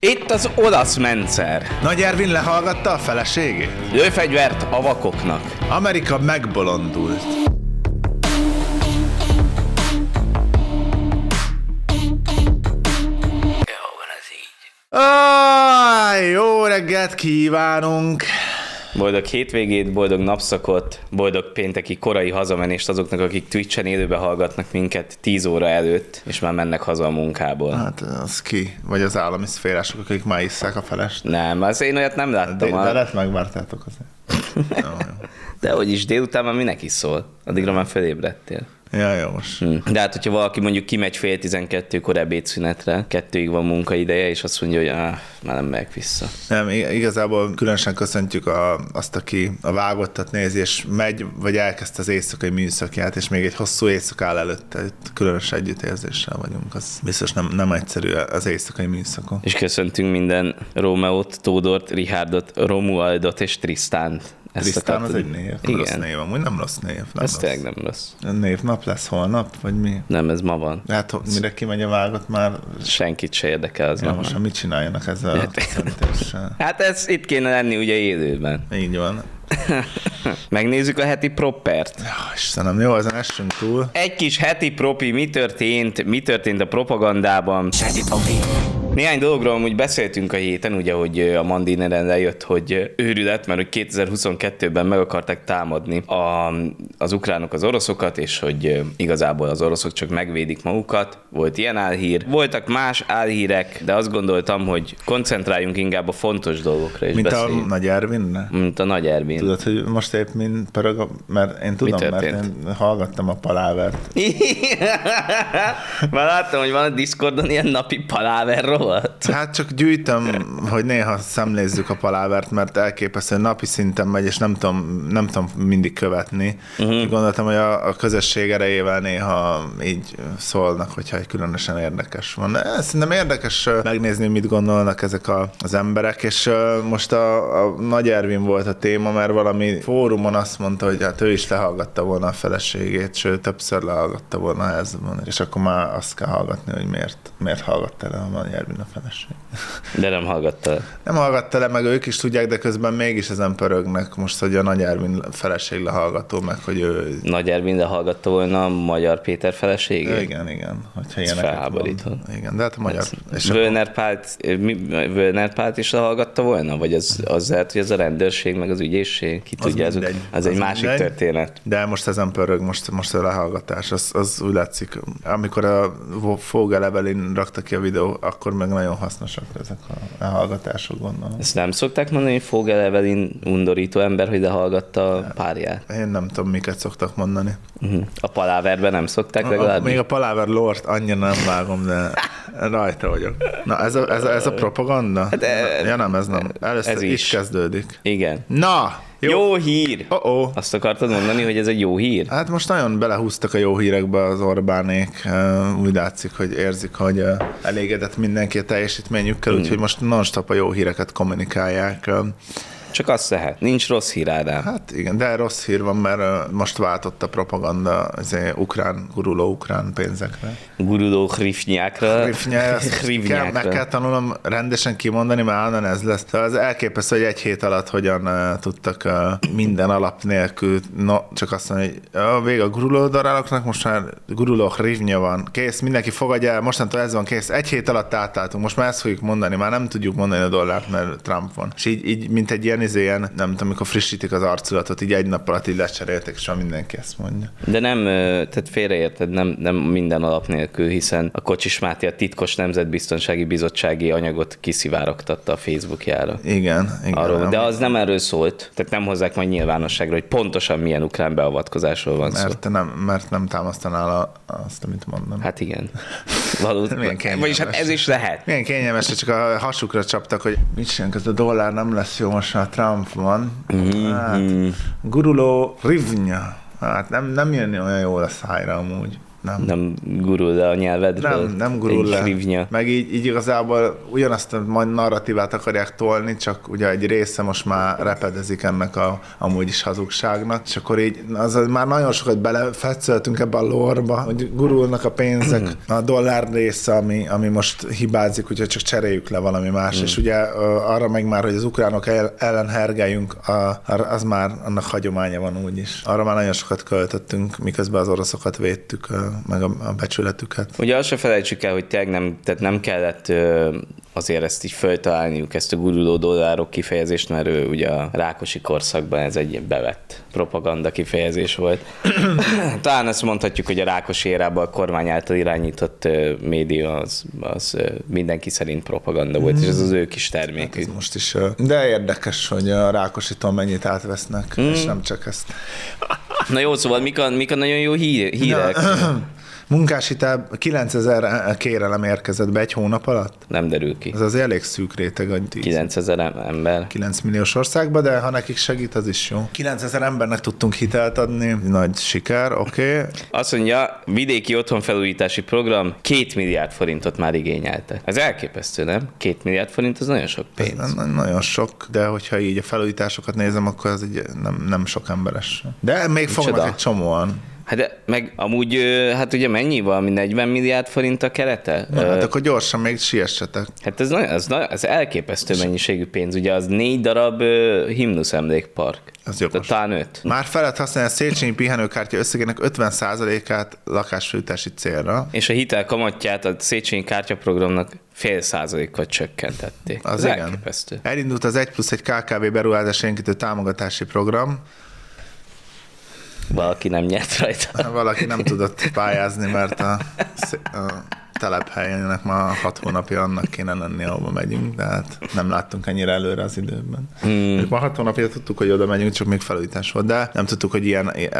Itt az olasz mentszer. Nagy Ervin lehallgatta a feleségét? Lőfegyvert a vakoknak. Amerika megbolondult. Jó reggelt kívánunk! Boldog hétvégét, boldog napszakot, boldog pénteki korai hazamenést azoknak, akik Twitch-en élőbe hallgatnak minket 10 óra előtt, és már mennek haza a munkából. Hát az ki? Vagy az állami szférások, akik már isszák a felest? Nem, az én olyat nem láttam. De lehet megvártátok azért. Jó. De hogy is délután már minek is szól? Addigra már felébredtél. Ja, jó most. De hát, hogyha valaki mondjuk kimegy 11:30-kor ebédszünetre, 2-ig van munkaideje, és azt mondja, hogy már nem megyek vissza. Nem, igazából különösen köszöntjük azt, aki a vágottat nézi, és megy, vagy elkezdte az éjszakai műszakját, és még egy hosszú éjszak áll előtte. Itt különös együttérzéssel vagyunk. Az biztos nem egyszerű az éjszakai műszakon. És köszöntünk minden Rómeót, Tódort, Richardot, Romualdot és Tristánt. Trisztán az egy név. Igen. Rossz név, amúgy nem rossz név. Ez tényleg nem rossz. Névnap lesz holnap, vagy mi? Nem, ez ma van. Hát mire kimegy a vágott már... Senkit se érdekel az ja, most mit csináljanak ezzel a szentéssel? Hát ez itt kéne lenni ugye élőben. Így van. Megnézzük a heti proppert. Ja, Istenem, jó, ezen essünk túl. Egy kis heti propi, mi történt a propagandában. Heti propi. Néhány dologról amúgy beszéltünk a héten, ugye, hogy a Mandineren lejött, hogy őrület, mert hogy 2022-ben meg akarták támadni az ukránok az oroszokat, és hogy igazából az oroszok csak megvédik magukat. Volt ilyen álhír. Voltak más álhírek, de azt gondoltam, hogy koncentráljunk inkább a fontos dolgokra is. Mint beszéljünk. A Nagy Ervinre? Mint a Nagy Ervin. Tudod, hogy most épp mint pörög, mert én tudom, mert én hallgattam a palávert. Már láttam, hogy van a Discordon ilyen napi paláver rovat. Hát csak gyűjtöm, hogy néha szemlézzük a palávert, mert elképesztő, hogy napi szinten megy, és nem tudom mindig követni. Gondoltam, hogy a közösség erejével néha így szólnak, hogyha egy különösen érdekes van. De szerintem érdekes megnézni, mit gondolnak ezek az emberek, és most a Nagy Ervin volt a téma, mert valami fórumon azt mondta, hogy hát ő is lehallgatta volna a feleségét, sőt, többször lehallgatta volna házban, és akkor már azt kell hallgatni, hogy miért hallgatta le a Nagy Ervin a feleség. De nem hallgatta le. Nem hallgatta le, meg ők is tudják, de közben mégis ezen pörögnek most, hogy a Nagy Ervin feleség lehallgató, meg hogy ő... Nagy Ervin lehallgatta volna a Magyar Péter feleségét? Igen. Hogyha ez felháborító. Igen, de hát a magyar... Völner Pált is lehallgatta volna? Vagy az lehet, hogy ez a rendőrség, meg az ügyészség? Ki tudja, az egy másik történet. De most ezen pörög, most a lehallgatás, az úgy látszik. Amikor a Vogel Evelyn rakta ki a videó, akkor meg nagyon hasznosak ezek a lehallgatások, gondolom. Ezt nem szokták mondani, hogy Vogel Evelyn undorító ember, hogy lehallgatta a párját? Én nem tudom, miket szoktak mondani. A paláverben nem szokták legalább? Még a paláver lort annyira nem vágom, de rajta vagyok. Na, ez a propaganda? Hát ez nem. Először is kezdődik. Igen. Na! Jó hír! Azt akartad mondani, hogy ez egy jó hír? Hát most nagyon belehúztak a jó hírekbe az Orbánék. Úgy látszik, hogy érzik, hogy elégedett mindenki a teljesítményükkel, úgyhogy most non-stop a jó híreket kommunikálják. Csak azt lehet. Nincs rossz hír, Ádám. Hát igen, de rossz hír van, mert most váltott a propaganda az guruló ukrán pénzekre. Guruló hrivnyákra. Meg kell tanulnom rendesen kimondani, mert állandóan ez lesz. Az elképesztő, hogy egy hét alatt hogyan tudtak minden alap nélkül, csak azt mondani, hogy vége a guruló daráloknak, most már guruló hrivnya van. Kész, mindenki fogadja el, mostantól ez van, kész. Egy hét alatt átálltunk, most már ezt fogjuk mondani, már nem tudjuk mondani a dollárt, mert Trump van. És így mint egy ilyen, nem tudom, amikor frissítik az arculatot, így egy nap alatt így lecseréltek, és mindenki ezt mondja. De nem, tehát félreérted, nem minden alap nélkül, hiszen a Kocsis Máté a titkos nemzetbiztonsági bizottsági anyagot kiszivárogtatta a Facebookjára. Igen. Arról, de az nem erről szólt, tehát nem hozzák majd nyilvánosságra, hogy pontosan milyen ukrán beavatkozásról van szó. Mert nem támasztanál azt, amit mondom. Hát igen. Vagyis hát ez is lehet. Milyen kényelmes, hogy csak a hasukra csaptak, hogy mit csinálunk, ez a dollár nem lesz jó, most már Trump van. Hát, guruló hrivnya. Hát nem jönni olyan jól a szájra amúgy. Nem gurul le a nyelvedről? Nem gurul le. Krivnya. Meg így igazából ugyanazt a narratívát akarják tolni, csak ugye egy része most már repedezik ennek amúgy is hazugságnak, és akkor így már nagyon sokat belefetszöltünk ebbe a lore-ba, hogy gurulnak a pénzek, a dollár része, ami most hibázik, úgyhogy csak cseréljük le valami más, és ugye arra meg már, hogy az ukránok ellen hergeljünk, az már annak hagyománya van úgyis. Arra már nagyon sokat költöttünk, miközben az oroszokat védtük, meg a becsületüket. Ugye azt se felejtsük el, hogy tényleg nem kellett azért ezt így föltalálniuk, ezt a guruló dollárok kifejezést, mert ugye a Rákosi korszakban ez egy bevett propaganda kifejezés volt. Talán ezt mondhatjuk, hogy a Rákosi érában a kormány által irányított média az mindenki szerint propaganda volt, és ez az ő kis termékük. Hát most is, de érdekes, hogy a Rákositól mennyit átvesznek, és nem csak ezt. Na jó, szóval mik a nagyon jó hírek? Munkáshitel 9000 kérelem érkezett be egy hónap alatt. Nem derül ki. Ez az elég szűk réteg. 9000 ember. 9 milliós országban, de ha nekik segít, az is jó. 9000 embernek tudtunk hitelt adni. Nagy siker, oké. Azt mondja, vidéki otthonfelújítási program 2 milliárd forintot már igényelte. Ez elképesztő, nem? 2 milliárd forint, az nagyon sok pénz. Ez nagyon sok, de hogyha így a felújításokat nézem, akkor az így nem sok emberes. De még fognak egy csomóan. Hát de meg amúgy, hát ugye mennyi, valami 40 milliárd forint a kerete? Hát akkor gyorsan még siessetek. Hát ez elképesztő mennyiségű pénz. Ugye az 4 darab himnusz emlékpark. Az jogos. Talán 5. Már felett használni a Széchenyi pihenőkártya összegének 50%-át lakásfűtési célra. És a hitel kamatját a Széchenyi kártyaprogramnak 0,5%-kal csökkentették. Az igen. Elképesztő. Elindult az 1+1 KKV beruházás élénkítő támogatási program. Valaki nem nyert rajta. Valaki nem tudott pályázni, mert a telephelyenek már 6 hónapja annak kéne lenni, ahova megyünk, de hát nem láttunk ennyire előre az időben. Már 6 hónapja tudtuk, hogy oda megyünk, csak még felújítás volt, de nem tudtuk, hogy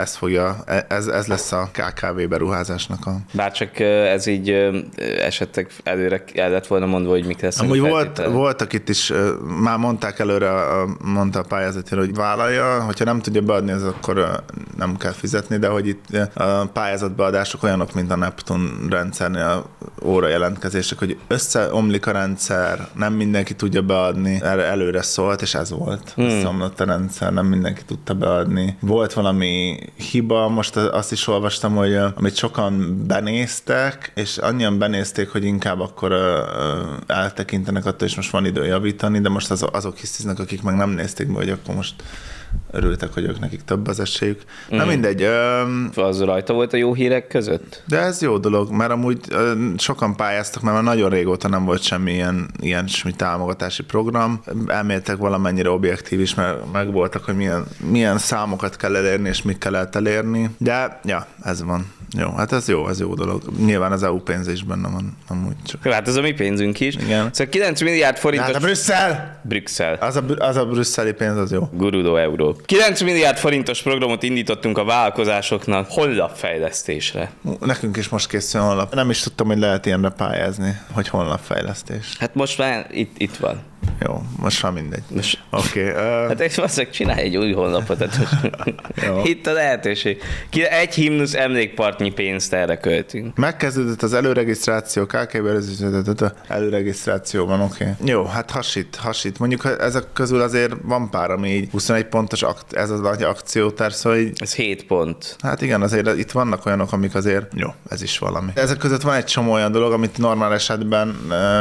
ez lesz a KKV beruházásnak a... Bárcsak ez így esetleg előre el lett volna mondva, hogy mik lesznek. Amúgy voltak itt is, már mondták előre, mondta a pályázatért, hogy vállalja, hogyha nem tudja beadni, az akkor nem kell fizetni, de hogy itt a pályázatbeadások olyanok, mint a Neptun rendszernél, óra jelentkezések, hogy összeomlik a rendszer, nem mindenki tudja beadni, erre előre szólt, és ez volt. Összeomlott a rendszer, nem mindenki tudta beadni. Volt valami hiba, most azt is olvastam, hogy amit sokan benéztek, és annyian benézték, hogy inkább akkor eltekintenek attól, és most van idő javítani, de most azok hisznek, akik meg nem nézték be, hogy akkor most örültek, hogy ők nekik több az esélyük. Na mindegy. Az rajta volt a jó hírek között? De ez jó dolog, mert amúgy sokan pályáztak, mert már nagyon régóta nem volt semmi ilyen támogatási program. Elméltek valamennyire objektív is, mert megvoltak, hogy milyen számokat kell elérni, és mit kell elérni. De ja, ez van. Jó, hát ez jó dolog. Nyilván az EU pénze is benne van. Amúgy csak. Jó, hát ez a mi pénzünk is. Igen. Szóval 9 milliárd forintos... Hát a Brüsszel! Az a brüsszeli pénz, az jó. Guruló euró. 9 milliárd forintos programot indítottunk a vállalkozásoknak honlapfejlesztésre. Nekünk is most készül honlap. Nem is tudtam, hogy lehet ilyenre pályázni, hogy honlapfejlesztés. Hát most már itt van. Jó, most már mindegy. Oké. Hát és valószínűleg csinálj egy új honlapot. Itt a lehetőség. Egy himnusz emlékpartnyi pénzt erre költünk. Megkezdődött az előregisztráció, előregisztráció van, oké. Jó, hát hasít. Mondjuk ezek közül azért van pár, ami így 21 pontos, ez az nagy akciótár, szóval így... Ez 7 pont. Hát igen, azért itt vannak olyanok, amik azért... Jó, ez is valami. Ezek között van egy csomó olyan dolog, amit normál esetben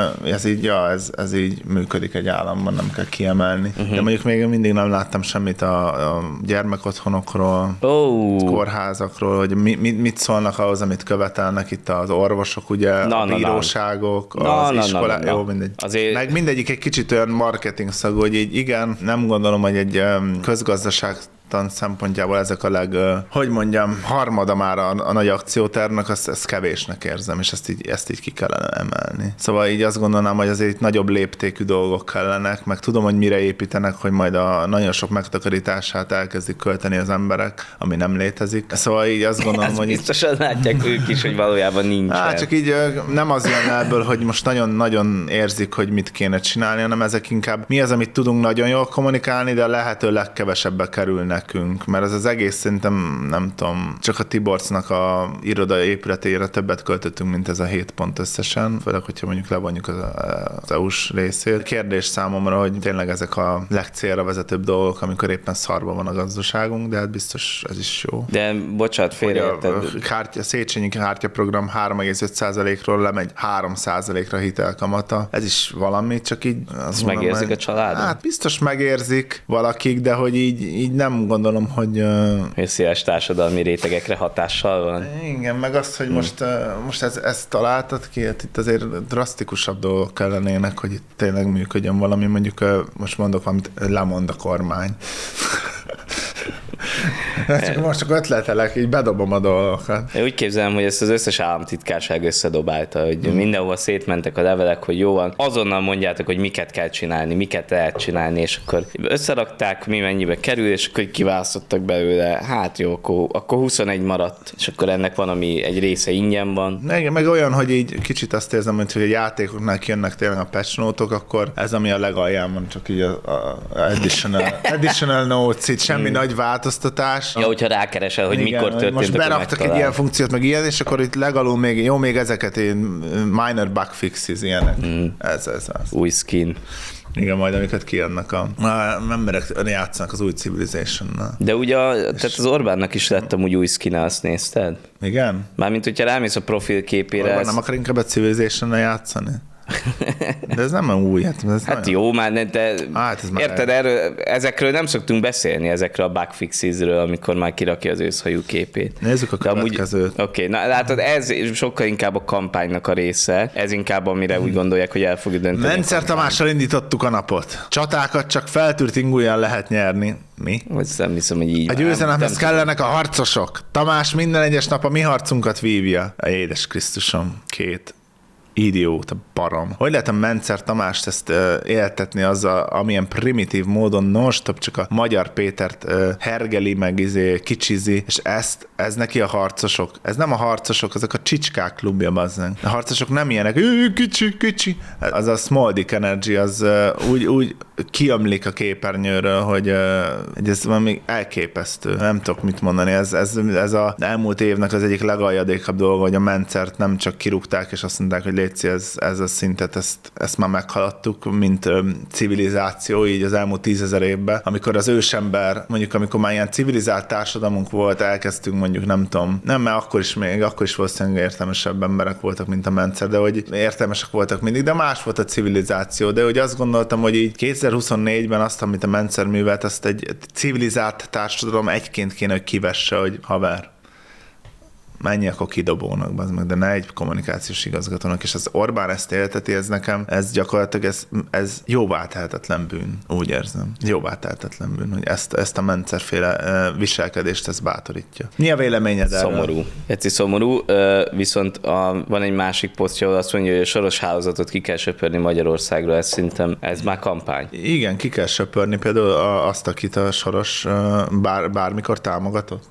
ez így működik egy államban, nem kell kiemelni. De mondjuk még mindig nem láttam semmit a gyermekotthonokról, kórházakról, hogy mit szólnak ahhoz, amit követelnek itt az orvosok, ugye, a bíróságok, az iskolák, jó, mindegy. Azért... Meg mindegyik egy kicsit olyan marketing szagú, hogy így igen, nem gondolom, hogy egy közgazdaság szempontjából ezek a harmada már a nagy akciótervnek, ezt kevésnek érzem, és ezt így ki kellene emelni. Szóval így azt gondolnám, hogy azért itt nagyobb léptékű dolgok kellenek, meg tudom, hogy mire építenek, hogy majd a nagyon sok megtakarítását elkezdik költeni az emberek, ami nem létezik. Szóval így azt gondolom, hogy... Biztosan látják ők is, hogy valójában nincs. Csak így nem az jön ebből, hogy most nagyon-nagyon érzik, hogy mit kéne csinálni, hanem ezek inkább mi az, amit tudunk nagyon jól kommunikálni, de a lehető legkevesebbe kerülnek nekünk, mert ez az egész szerintem, nem tudom, csak a Tiborcnak a irodai épületére többet költöttünk, mint ez a 7 pont összesen, főleg, hogyha mondjuk levonjuk az EU-s részét. Kérdés számomra, hogy tényleg ezek a legcélra vezetőbb dolgok, amikor éppen szarban van a gazdaságunk, de hát biztos ez is jó. De bocsánat, félreérted. A Széchenyi kártyaprogram 3,5%-ról lemegy 3%-ra hitelkamata. Ez is valami, csak így... Ezt megérzik a családon? Hát biztos megérzik valakik, de hogy így nem gondolom, hogy... Széles társadalmi rétegekre hatással van. Igen, meg azt, hogy most ezt találtad ki, hát itt azért drasztikusabb dolgok kellenének, hogy itt tényleg működjön valami, mondjuk most mondok valamit, lemond a kormány. Most csak ötletelek, így bedobom a dolgokat. Én úgy képzelem, hogy ezt az összes államtitkárság összedobálta, hogy mindenhol szétmentek a levelek, hogy jó van, azonnal mondjátok, hogy miket kell csinálni, miket lehet csinálni, és akkor összerakták, mi mennyibe kerül, és akkor kiválasztottak belőle, hát jó, akkor 21 maradt, és akkor ennek van, ami egy része ingyen van. Meg olyan, hogy így kicsit azt érzem, hogy a játékoknál kijönnek tényleg a patch note-ok, akkor ez, ami a legalján van, csak így a additional notes, itt semmi nagy változtatás. Ja, hogyha rákeresel, hogy igen, mikor történt, most beraktak egy ilyen funkciót, meg ilyen, és akkor itt legalul még ezeket minor bug fixes, ilyenek. Ez az. Új skin. Igen, majd amiket kiadnak a emberek játszanak az új Civilization-nal. De ugye tehát az Orbánnak is lett amúgy új skin-e, azt nézted? Igen? Mármint, hogyha rámész a profilképére... Orbán nem akar inkább a Civilization-nal játszani? De ez nem új. Hát jó, már de érted, ezekről nem szoktunk beszélni, ezekről a bugfixesről, amikor már kirakja az őszhajú képét. Nézzük a következőt. Oké, na látod, ez sokkal inkább a kampánynak a része, ez inkább amire úgy gondolják, hogy el fogja dönteni. Mencer Tamással indítottuk a napot. Csatákat csak feltűrt ingújjal lehet nyerni. Mi? Nem hiszem, hogy így. A győzelemhez kellenek a harcosok. Tamás minden egyes nap a mi harcunkat vívja. Édes Krisztusom, két idióta barom. Hogy lehet a Mencer Tamást ezt éltetni azzal, amilyen primitív módon non-stop csak a Magyar Pétert hergeli, meg kicsizi, és ez neki a harcosok. Ez nem a harcosok, ezek a csicskák klubja, bazzánk. A harcosok nem ilyenek, kicsi. Az a small dick energy, az úgy kiömlik a képernyőről, hogy ez valami elképesztő. Nem tudok mit mondani. Ez az elmúlt évnek az egyik legaljadékabb dolga, hogy a Mencert nem csak kirúgták, és azt mondták, hogy létszi, ez a szintet, ezt már meghaladtuk, mint civilizáció így az elmúlt 10 000 évben. Amikor az ősember, mondjuk amikor már ilyen civilizált társadalmunk volt, elkezdtünk mondjuk mert akkor is valószínűleg értelmesebb emberek voltak, mint a Mencer, de hogy értelmesek voltak mindig, de más volt a civilizáció, de hogy azt gondoltam, hogy így 2024-ben azt, amit a Mencer művelt, azt egy civilizált társadalom egyként kéne, hogy kivesse, hogy haver, menj akkor kidobónak, de ne egy kommunikációs igazgatónak, és az Orbán ezt élteti, ez nekem, ez gyakorlatilag, ez jóvá tehetetlen bűn, úgy érzem. Jóvá tehetetlen bűn, hogy ezt a Mencerféle viselkedést ez bátorítja. Mi a véleményed erről? Szomorú. Szomorú, viszont van egy másik posztja, ahol azt mondja, hogy a Soros hálózatot ki kell söpörni Magyarországra, ez már kampány. Igen, ki kell söpörni például azt, akit a Soros bármikor támogatott.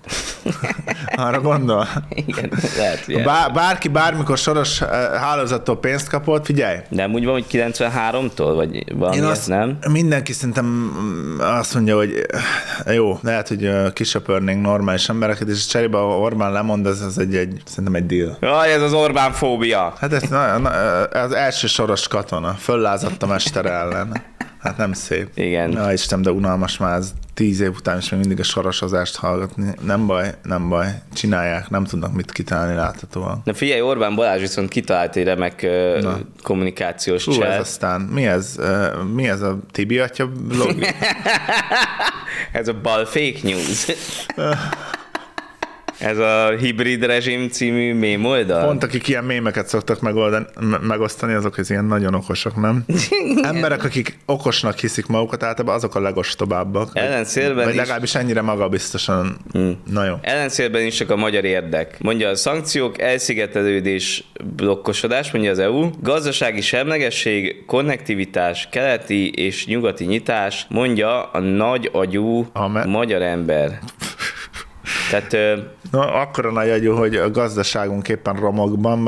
Arra gondol? Igen, lehet, bárki bármikor Soros hálózattól pénzt kapott, figyelj! De úgy van, hogy 93-tól, vagy valami nem? Mindenki szerintem azt mondja, hogy jó, lehet, hogy kisöpörnénk normális embereket, és cserébe Orbán lemond, ez szerintem egy deal. Jaj, ez az Orbán fóbia! Hát ez az első Soros katona, föllázadt a mester ellen. Hát nem szép. Igen. Na Isten, de unalmas már ez 10 év után is még mindig a sorosozást hallgatni. Nem baj. Csinálják, nem tudnak mit kitalálni láthatóan. Na figyelj, Orbán Balázs viszont kitalált egy remek kommunikációs chat. Ez aztán, mi ez a Tibi atya blog? Ez a bal fake news. Ez a Hibrid rezsim című mém oldal? Pont akik ilyen mémeket szoktak megosztani, azok az ilyen nagyon okosak, nem? Emberek, akik okosnak hiszik magukat, általában azok a legostobábbak. Ellenszélben vagy legalábbis ennyire magabiztosan. Na jó. Ellenszélben is csak a magyar érdek. Mondja a szankciók, elszigetelődés, blokkosodás, mondja az EU, gazdasági semlegesség, konnektivitás, keleti és nyugati nyitás, mondja a nagy agyú magyar ember. Tehát... akkora nagy agyú, hogy a gazdaságunk éppen romokban,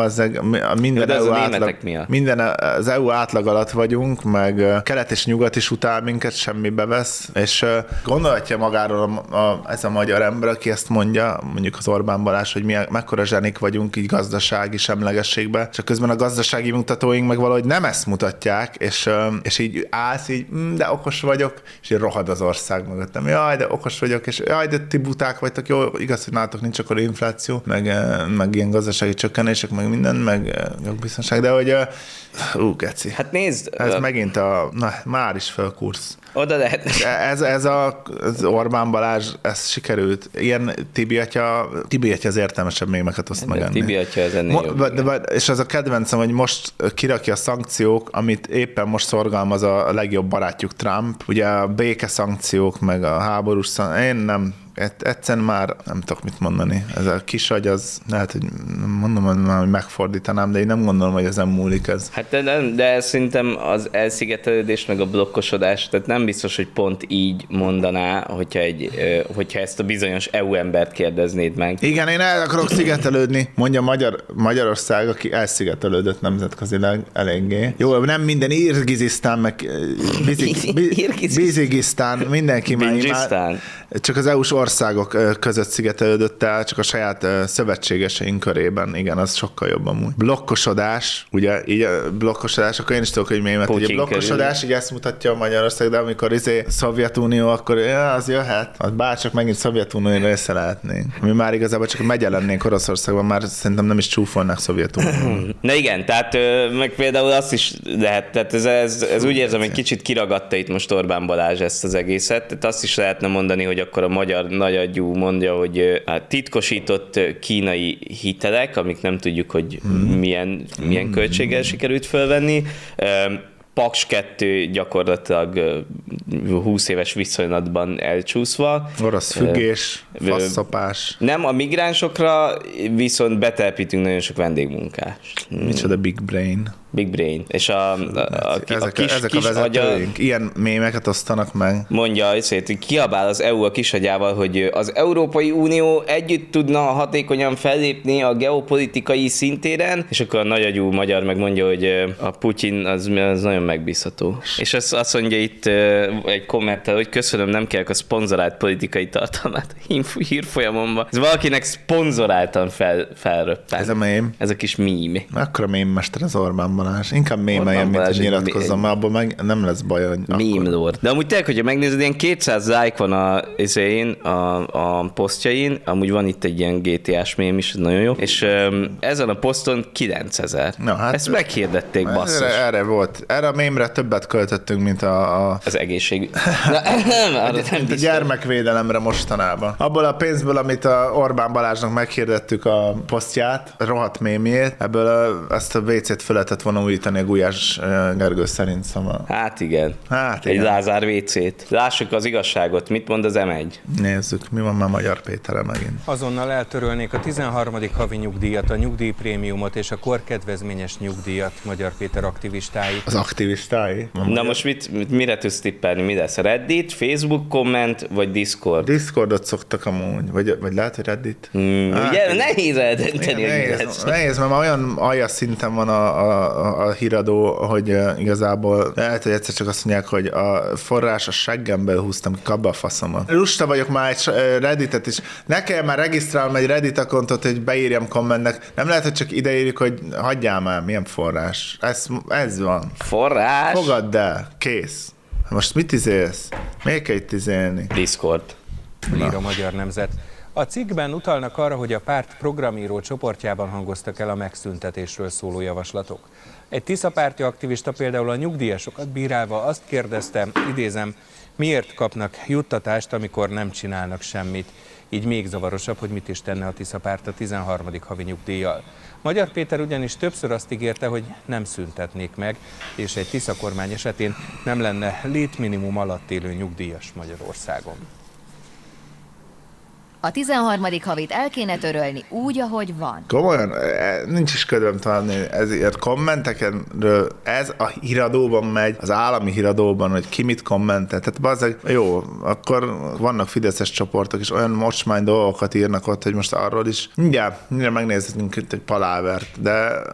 minden az EU átlag alatt vagyunk, meg kelet és nyugat is utál minket, semmibe vesz, és gondolhatja magáról ez a magyar ember, aki ezt mondja, mondjuk az Orbán Balázs, hogy mekkora zsenik vagyunk így gazdasági semlegességben, csak közben a gazdasági mutatóink meg valahogy nem ezt mutatják, és így állsz így, de okos vagyok, és így rohad az ország mögöttem. Jaj, de okos vagyok, és jaj, de ti buták vagytok, jó, igaz, hogy nálatok nincs akkor infláció, meg ilyen gazdasági csökkenések, meg minden, meg jogbiztonság, de hogy geci. Hát nézd! Ez megint már is fölkursz. Oda lehet. Ez az Orbán Balázs, ez sikerült. Ilyen Tibi atya az értelmesebb mémeket oszt meg ennél. Tibi atya az ennél és az a kedvencem, hogy most kirakja a szankciók, amit éppen most szorgalmaz a legjobb barátjuk Trump. Ugye a béke szankciók, meg a háborús szankciók. Én nem. Egyszerűen már nem tudok mit mondani. Ez a kis agy, az lehet, hogy mondom, hogy megfordítanám, de én nem gondolom, hogy ezen múlik ez. Hát de szerintem az elszigetelődés meg a blokkosodás, tehát nem biztos, hogy pont így mondaná, hogyha ezt a bizonyos EU embert kérdeznéd meg. Igen, én el akarok szigetelődni, mondja Magyarország, aki elszigetelődött nemzetközileg eléggé. Jó, nem minden Irgizisztán, meg Bizigisztán, mindenki már csak az EU-s országok között szigetelődött el, csak a saját szövetségeseink körében. Igen, az sokkal jobb amúgy. Blokkosodás, ugye, így a blokkosodás, akkor én is tudok, hogy mélymet. Ugye blokkosodás, így ezt mutatja a Magyarország, de amikor Szovjetunió, akkor az jöhet. Az bárcsak megint Szovjetunió része lehetnénk. Mi már igazából csak megye lennénk Oroszországban, már szerintem nem is csúfolnák Szovjetunió. Na igen, tehát meg például azt is lehet, tehát ez úgy érzem, hogy kicsit kiragadta itt most Orbán Balázs ezt az egészet, tehát azt is lehetne mondani, hogy akkor a magyar nagyagyú mondja, hogy a titkosított kínai hitelek, amik nem tudjuk, hogy milyen költséggel sikerült fölvenni. Paks 2 gyakorlatilag 20 éves viszonylatban elcsúszva. Orosz függés, faszszapás. Nem, a migránsokra viszont betelepítünk nagyon sok vendégmunkást. Micsoda big brain. Big brain. És ezek a vezetőink agya, ilyen mémeket osztanak meg. Mondja, hogy kiabál az EU a kisagyával, hogy az Európai Unió együtt tudna hatékonyan fellépni a geopolitikai szintéren, és akkor a nagyagyú magyar megmondja, hogy a Putyin az nagyon megbízható. És azt mondja itt egy kommentel, hogy köszönöm, nem kell a szponzorált politikai tartalmát hírfolyamomban. Ez valakinek szponzoráltan felröppent. Ez a mém. Ez a kis mím. Akkora mémmester az Orbán Balázs. Inkább mémeljen, mint hogy nyilatkozzon, mert abból meg nem lesz baj. Meme lord. De amúgy tényleg, hogyha megnézed, ilyen 200 like van a posztjain, amúgy van itt egy ilyen GTA-s mém is, ez nagyon jó, és ezen a poszton 9000. Hát ezt meghirdették, basszus. Erre a mémre többet költöttünk, mint az egészség. Mint a gyermekvédelemre mostanában. Abból a pénzből, amit a Orbán Balázsnak meghirdettük a posztját, a rohadt mémjét, ebből ezt a WC-t föl lehetett volna újítani a Gulyás Gergő szerint, szóval. Hát igen. Egy Lázár WC-t. Lássuk az igazságot. Mit mond az M1? Nézzük, mi van már Magyar Péterre megint. Azonnal eltörölnék a 13. havi nyugdíjat, a nyugdíjprémiumot és a korkedvezményes nyugdíjat, Magyar Péter aktivistái. Az aktivistái? Na most mire tudsz tippelni? Mi lesz? Reddit, Facebook komment, vagy Discord? Discordot szoktak amúgy, vagy lehet, hogy Reddit? Ugye, nehéz eldönteni, nehéz, mert olyan aljas szinten van a híradó, hogy igazából lehet, hogy egyszer csak azt mondják, hogy a forrás a seggemből húztam ki, kabba a faszomat. Lusta vagyok már egy Redditet is. Ne kell már regisztrálnom egy Reddit accountot, hogy beírjam kommentnek. Nem lehet, hogy csak ideírjuk, hogy hagyjál már, milyen forrás. Ez van. Forrás? Fogadd el. Kész. Most mit izélsz? Miért kell itt izélni? Discord. Ír a Magyar Nemzet. A cikkben utalnak arra, hogy a párt programíró csoportjában hangoztak el a megszüntetésről szóló javaslatok. Egy Tisza-párti aktivista például a nyugdíjasokat bírálva azt kérdezte, idézem, miért kapnak juttatást, amikor nem csinálnak semmit. Így még zavarosabb, hogy mit is tenne a Tisza-párt a 13. havi nyugdíjjal. Magyar Péter ugyanis többször azt ígérte, hogy nem szüntetnék meg, és egy Tisza kormány esetén nem lenne létminimum alatt élő nyugdíjas Magyarországon. A 13. havit el kéne törölni úgy, ahogy van. Komolyan, nincs is kedvem találni ezért kommentekenről. Ez a híradóban megy, az állami híradóban, hogy ki mit kommentel. Tehát bazzeg, jó, akkor vannak fideszes csoportok, és olyan mocsmány dolgokat írnak ott, hogy most arról is. Mindjárt megnézhetünk itt egy palávert,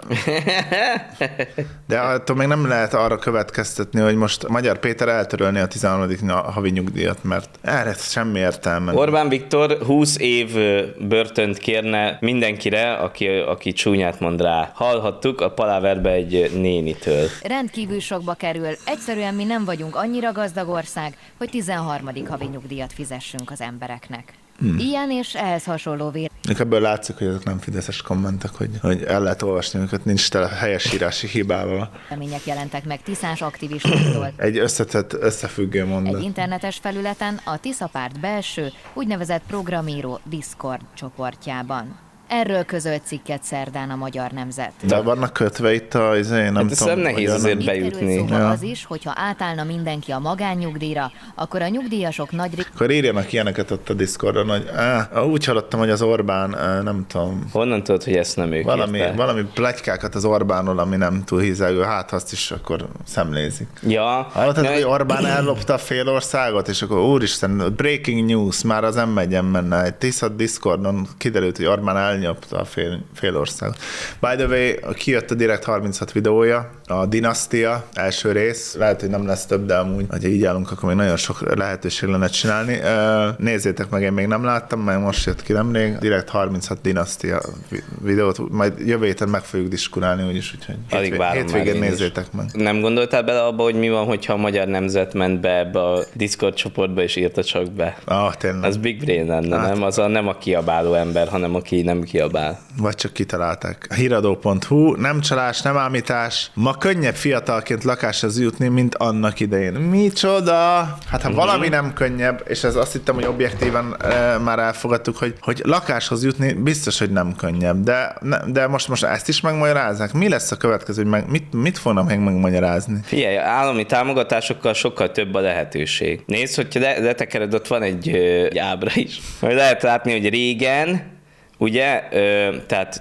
de attól még nem lehet arra következtetni, hogy most Magyar Péter eltörölni a 13. havi nyugdíjat, mert erre semmi értelme. Orbán Viktor 20 év börtönt kérne mindenkire, aki csúnyát mond rá. Hallhattuk a paláverbe egy nénitől. Rendkívül sokba kerül. Egyszerűen mi nem vagyunk annyira gazdag ország, hogy 13. havi nyugdíjat fizessünk az embereknek. Ilyen és ehhez hasonló Ebből látszik, hogy ezek nem fideszes kommentek, hogy el lehet olvasni őket, nincs tele helyesírási hibával. vélemények jelentek meg tiszás aktivistáktól. Egy összetett, összefüggő mondat. Egy internetes felületen a Tisza párt belső, úgynevezett programíró Discord csoportjában. Erről közölt cikket szerdán a Magyar Nemzet. De vannak kötve itt nem tudom. Nehéz azért Itt bejutni. kerül szóba az is, hogyha átállna mindenki a magánnyugdíjra, akkor a nyugdíjasok nagy Akkor írjanak ilyeneket ott a Discordon, hogy úgy hallottam, hogy az Orbán, nem tudom, Honnan tudod, hogy ezt nem ők írták? valami pletykákat az Orbánról, ami nem túl hízelgő, hát azt is akkor szemlézik. Ja. Hallottad, hogy Orbán ellopta a fél országot, és akkor úristen, breaking news, már az M1-en menne. Egy Tisza Discordon kiderült, hogy Orbán elnyomta a fél országot. By the way, kijött a Direkt 36 videója, a Dinasztia első rész, lehet, hogy nem lesz több, de amúgy, ha így állunk, akkor még nagyon sok lehetőség lenne csinálni. Nézzétek meg, én még nem láttam, mert most jött ki nemrég. Direkt 36 Dinasztia videót, majd jövő héten meg fogjuk diskurálni, úgyis, úgyhogy hétvégén nézzétek meg. Nem gondoltál bele abba, hogy mi van, hogyha a Magyar Nemzet ment be ebbe a Discord csoportba és írta csak be? Tényleg. Az Big Brain lenne, nem? Az nem a kiabáló ember, hanem aki nem kiabál. Vagy csak kitalálták. Híradó.hu, nem csalás, nem ámítás. Ma könnyebb fiatalként lakáshoz jutni, mint annak idején. Micsoda? Hát ha valami nem könnyebb, és ez azt hittem, hogy objektíven már elfogadtuk, hogy lakáshoz jutni biztos, hogy nem könnyebb. De most ezt is megmagyarázzák? Mi lesz a következő, hogy mit fognak még megmagyarázni? Figyelj, állami támogatásokkal sokkal több a lehetőség. Nézd, hogyha letekered, ott van egy ábra is. Majd lehet látni, hogy régen, ugye, tehát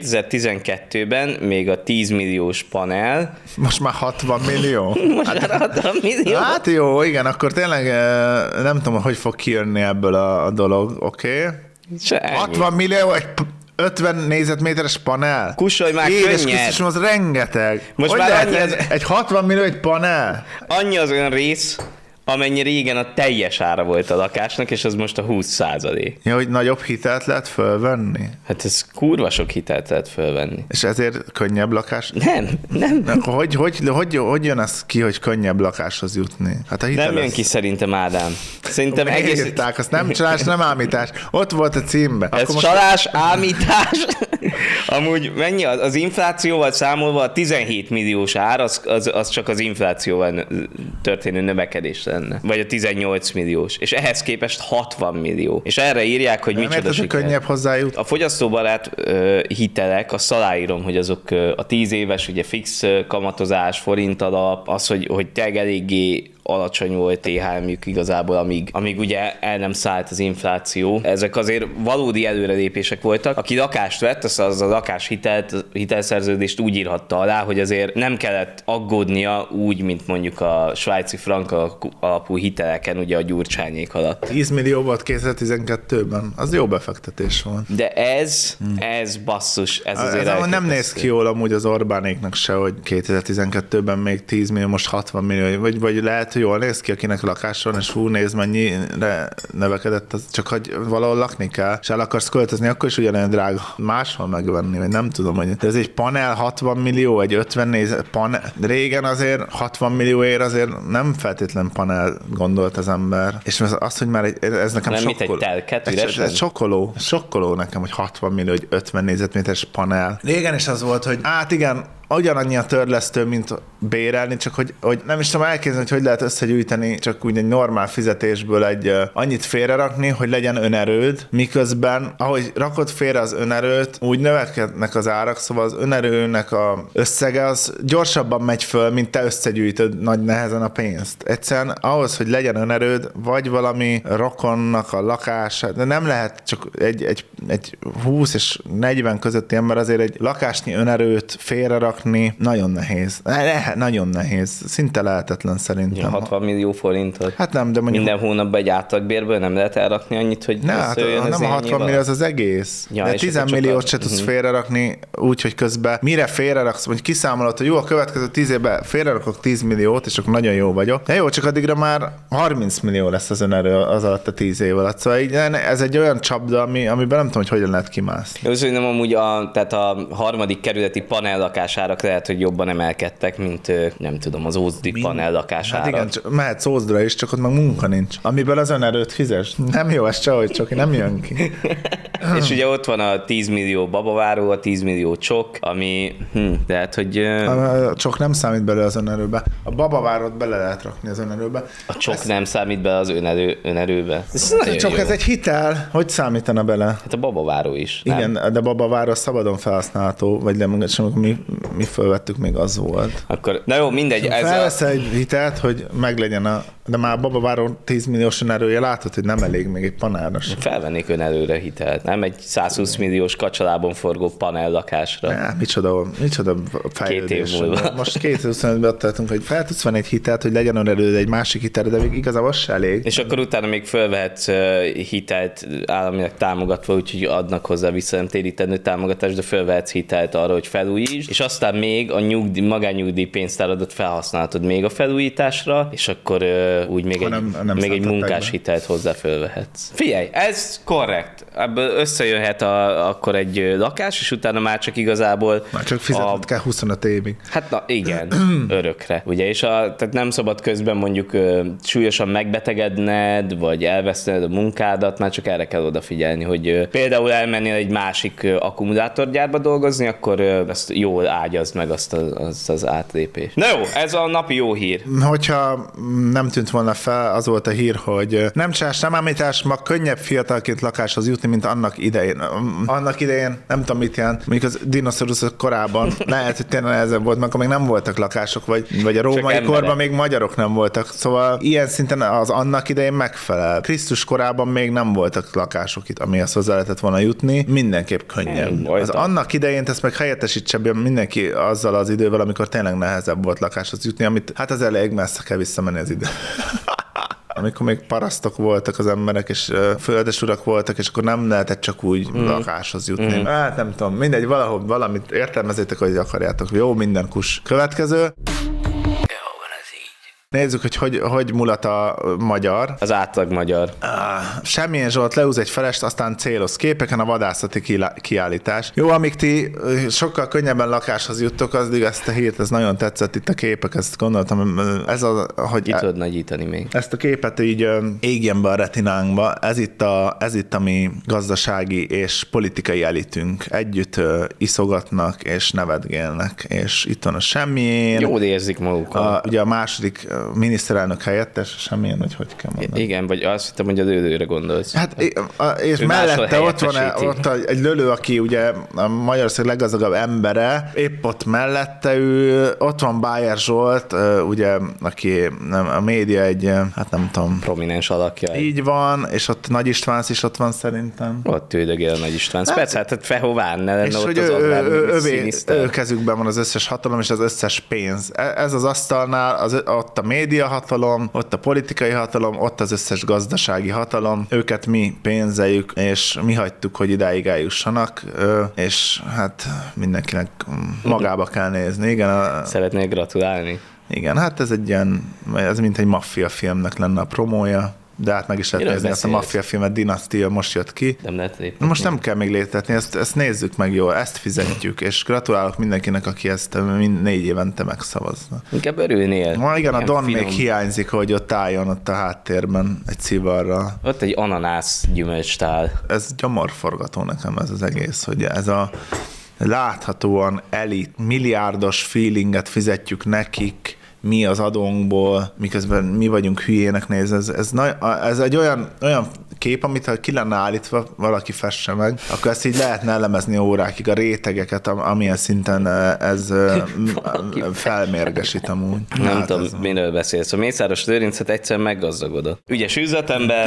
2012-ben még a 10 milliós panel. Most már 60 millió? Most már 60 millió? Hát jó, igen, akkor tényleg nem tudom, hogy fog kijönni ebből a dolog, oké? Okay? 60 millió, egy 50 négyzetméteres panel? Kussolj már, Édes könnyed! Krisztus, az rengeteg. Most hogy már lehet annyi egy 60 millió egy panel? Annyi az olyan rész, amennyi régen a teljes ára volt a lakásnak, és az most a 20%. Ja, hogy nagyobb hitelt lehet fölvenni? Hát ez kurva sok hitelt lehet fölvenni. És ezért könnyebb lakás? Nem. Akkor hogy jön ez ki, hogy könnyebb lakáshoz jutni? Hát a Nem jön ki szerintem, Ádám. Szerintem egész... Írták, azt nem csalás, nem ámítás. Ott volt a címben. Ez akkor csalás, ámítás. Amúgy mennyi az inflációval számolva a 17 milliós ár, az csak az inflációval történő növekedés lenne. Vagy a 18 milliós. És ehhez képest 60 millió. És erre írják, hogy micsoda siker. Könnyebb hozzájut. A fogyasztóbarát hitelek, azt aláírom, hogy azok a 10 éves ugye fix kamatozás, forint alap, az, hogy tényleg eléggé alacsony volt THM-jük igazából, amíg ugye el nem szállt az infláció. Ezek azért valódi előrelépések voltak. Aki lakást vett, az a hitelszerződést úgy írhatta alá, hogy azért nem kellett aggódnia úgy, mint mondjuk a svájci frank alapú hiteleken ugye a Gyurcsányék alatt. 10 millió volt 2012-ben. Az jó befektetés volt. De ez basszus, ez azért ez nem néz ki jól amúgy az Orbánéknak se, hogy 2012-ben még 10 millió, most 60 millió, vagy lehet, hogy jól néz ki, akinek lakása van, és nézd, mennyire növekedett, az csak hogy valahol lakni kell, és el akarsz költözni, akkor is ugyanolyan drága máshol megvenni, vagy nem tudom, hogy de ez egy panel 60 millió, egy 50 panel. Régen azért 60 millióért azért nem feltétlen panel gondolt az ember. És az, hogy már ez nekem nem sokkoló. Mit egy telket ez sokkoló nekem, hogy 60 millió, hogy 50 négyzetméteres panel. Régen is az volt, hogy hát igen, ugyanannyi a törlesztő, mint bérelni, csak hogy nem is tudom elképzelni, hogy lehet összegyűjteni csak úgy egy normál fizetésből annyit félrerakni, hogy legyen önerőd, miközben ahogy rakod félre az önerőt, úgy növekednek az árak, szóval az önerőnek a összege az gyorsabban megy föl, mint te összegyűjtöd nagy nehezen a pénzt. Egyszerűen ahhoz, hogy legyen önerőd, vagy valami rokonnak a lakása, de nem lehet csak egy 20 és 40 közötti ember azért egy lakásnyi önerőt félrerakni, nagyon nehéz. Nagyon nehéz. Szinte lehetetlen szerintem. 60 millió forintot. Hát nem, de mondjuk... Minden hónapban egy átlagbérből nem lehet elrakni annyit, hogy nem a 60 millió, az egész. Ja, de 10 milliót se tudsz félrerakni úgy, hogy közben mire félreraksz, hogy kiszámolod, hogy jó, a következő 10 évben félrerakok 10 milliót, és akkor nagyon jó vagyok. De jó, csak addigra már 30 millió lesz az önerő az alatt a 10 év alatt. Szóval így, ez egy olyan csapda, amiben nem tudom, hogy hogyan lehet kimászni. Jó, szerintem amúgy tehát a harmadik kerületi panellakásárak lehet, hogy jobban emelkedtek, mint nem tudom, az ózdi panellakásárak. Hát igen, mehetsz Ózdra is, csak ott meg munka nincs. Amiből az önerőt fizes. Nem jó, ez sehogy csak nem jön ki. És ugye ott van a 10 millió babaváró, a 10 millió csok, ami, tehát, hogy... A csok nem számít bele az önerőbe. A babavárót bele lehet rakni az önerőbe. A csok nem számít bele az önerőbe. Csak ez egy hitel. Hogy számítana bele? Hát a babaváró is. Igen, nem? De babaváró szabadon felhasználható, vagy nem, mi fölvettük, még az volt. Akkor, na jó, mindegy. Felvesz egy hitelt, hogy meglegyen de már babaváró 10 milliós önerője, látod, hogy nem elég még egy panelras. Felvennék önerőre hitelt, nem egy 120 milliós kacsalában forgó panellakásra. Micsoda fejlődés. 2 év múlva. Most 2025-ben ott tartunk, hogy fel tudsz venni egy hitelt, hogy legyen önerőd egy másik hitel, de még igazából se elég. És akkor utána még fölvehetsz hitelt államilag támogatva, úgyhogy adnak hozzá visszanemtérítendő támogatást, de fölvehetsz hitelt arra, hogy felújítsd, és aztán még a magánnyugdíj pénztáradat felhasználhatod még a felújításra, és akkor úgy még még egy munkás hitelt hozzá fölvehetsz. Figyelj, ez korrekt. Ebből összejöhet akkor egy lakás, és utána már csak igazából... Már csak fizetned kell 25 évig. Hát na, igen, örökre. Ugye, és tehát nem szabad közben mondjuk súlyosan megbetegedned, vagy elvesztened a munkádat, már csak erre kell odafigyelni, hogy például elmennél egy másik akkumulátorgyárba dolgozni, akkor ezt jól ágyazd meg azt az átlépést. Na jó, ez a napi jó hír. Hogyha nem tűnt volna fel, az volt a hír, hogy nem ámítás, ma könnyebb fiatalként lakáshoz jutni, mint annak idején. Annak idején, nem tudom mit jelent, mondjuk az dinoszauruszok korában lehet, hogy tényleg nehezebb volt, mert akkor még nem voltak lakások, vagy a római korban még magyarok nem voltak. Szóval ilyen szinten az annak idején megfelel. Krisztus korában még nem voltak lakások itt, amihez hozzá lehetett volna jutni. Mindenképp könnyebb. Az annak idején ezt meg helyettesítse mindenki azzal az idővel, amikor tényleg nehezebb volt lakáshoz jutni, amit hát az elég messze kell visszamenni az idő. Amikor még parasztok voltak az emberek, és földesurak voltak, és akkor nem lehetett csak úgy lakáshoz jutni. Hát nem tudom, mindegy, valahol valamit értelmezzétek, hogy akarjátok. Jó, minden kus. Következő. Nézzük, hogy mulat a magyar. Az átlag magyar. Semmilyen Zsolt leúz egy felest, aztán céloz képeken a vadászati kiállítás. Jó, amíg ti sokkal könnyebben lakáshoz juttok, addig ezt a hírt, ez nagyon tetszett itt a képek, ezt gondoltam, hogy... Itt tudod nagyítani még. Ezt a képet így égjen be a retinánkba, ez itt a mi gazdasági és politikai elitünk. Együtt iszogatnak és nevetgélnek, és itt van a Semmilyen. Jól érzik magukat. Ugye a második miniszterelnök helyettes, Semmilyen, hogy kell mondani. Igen, vagy azt hittem, hogy a Lőlőre gondolsz. Hát, és mellette ott van egy Lőlő, aki ugye a Magyarország leggazdagabb embere, épp ott mellette ott van Bájer Zsolt, ugye, aki a média egy, hát nem tudom. Prominens alakja. Így van, és ott Nagy István is ott van szerintem. Ott üldögél a Nagy István. Persze, hát Fehován ne lenne ott az ő kezükben van az összes hatalom és az összes pénz. Ez az asztalnál, ott a média hatalom, ott a politikai hatalom, ott az összes gazdasági hatalom. Őket mi pénzeljük, és mi hagytuk, hogy idáig eljussanak, és hát mindenkinek magába kell nézni. Igen, szeretnék gratulálni. Igen, hát ez mint egy maffia filmnek lenne a promója. De hát meg is lehet nézni ezt a maffia filmet, Dinasztia most jött ki. Nem lehet lépni. Most nem kell még létetni, ezt nézzük meg jól, ezt fizetjük, és gratulálok mindenkinek, aki ezt 4 évente megszavazna. Inkább örülnél. Igen, a Don még hiányzik, hogy ott álljon ott a háttérben egy civarral. Ott egy ananász gyümölcstál. Ez gyomorforgató nekem ez az egész, hogy láthatóan elit, milliárdos feelinget fizetjük nekik, mi az adónkból, miközben mi vagyunk hülyének néz. Ez egy olyan kép, amit ha ki lenne állítva, valaki fesse meg, akkor ezt így lehetne elemezni órákig, a rétegeket, amilyen szinten ez felmérgesít amúgy. Nem tudom, miről beszélsz. A Mészáros Lőrincet egyszer meggazdagodott. Ügyes üzletember.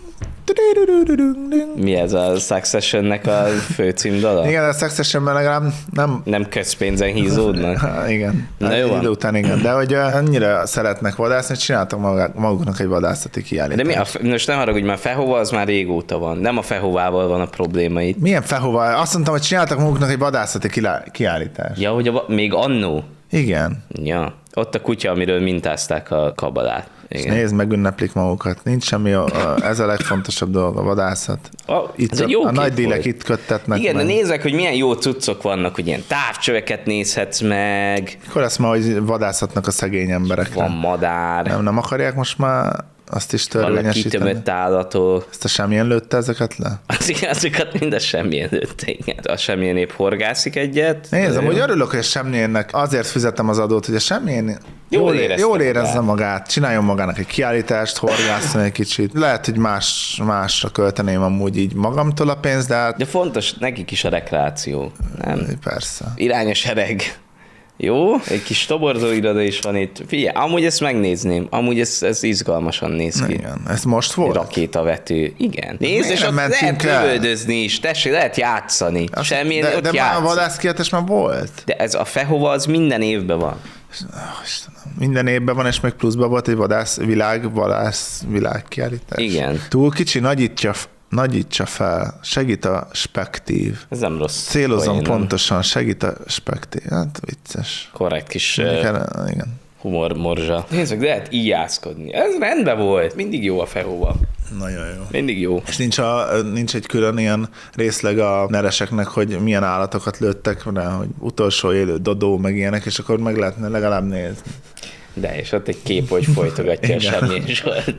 Mi ez a Successionnek a főcímdala? Igen, a Successionben legalább nem közpénzen hízódnak. Igen. Na jó van. Idő után igen. De hogy annyira szeretnek vadászni, hogy csináltak maguknak egy vadászati kiállítást. De most ne haragudj, már Fehova az már régóta van. Nem a Fehovával van a probléma itt. Milyen Fehova? Azt mondtam, hogy csináltak maguknak egy vadászati kiállítást. Ja, hogy még annó. Igen. Ja. Ott a kutya, amiről mintázták a kabalát. Igen. Nézd, megünneplik magukat. Nincs semmi, ez a legfontosabb dolog, a vadászat. Itt a nagy dílek itt köttetnek. Igen, de nézzek, hogy milyen jó cuccok vannak, hogy ilyen távcsöveket nézhetsz meg. Akkor ezt már, hogy vadászatnak a szegény emberekre. Van madár. Nem akarják most már azt is törvényesíteni? Vannak kitömött állatok. Ezt a semmilyen lőtte ezeket le? Azokat mind a semmilyen lőtte, igen. A semmilyen épp horgászik egyet. Nézem, hogy örülök, hogy a semmilyennek azért fizetem az adót, hogy a semmilyen jól érezze magát, csináljon magának egy kiállítást, horgászon egy kicsit. Lehet, hogy másra költeném amúgy így magamtól a pénzt, de hát... De fontos nekik is a rekreáció, nem? Persze. Irányos hereg. Jó, egy kis toborzó iroda is van itt. Figyelj, amúgy ezt megnézném. Amúgy ez izgalmasan néz ki. Igen, ez most volt? Rakétavető. Igen. Nézd, és ott lehet lövöldözni is. Tessék, lehet játszani. Semmilyen, de már a vadászkiáltás már volt. De ez a Fehova az minden évben van. Istenem. Minden évben van, és még pluszban volt egy világkiállítás. Igen. Túl kicsi, nagyítsa fel, segít a spektív. Ez nem rossz. Célozom pontosan, segít a spektív. Hát vicces. Korrekt kis igen. Humor morzsa. Nézzük, de lehet íjászkodni. Ez rendben volt. Mindig jó a Fehova. Nagyon jó. Mindig jó. És nincs egy külön ilyen részleg a nereseknek, hogy milyen állatokat lőttek rá, hogy utolsó élő dodó, meg ilyenek, és akkor meg lehetne legalább nézni. De, és ott egy kép, hogy folytogatja a semmilyen Zsolt.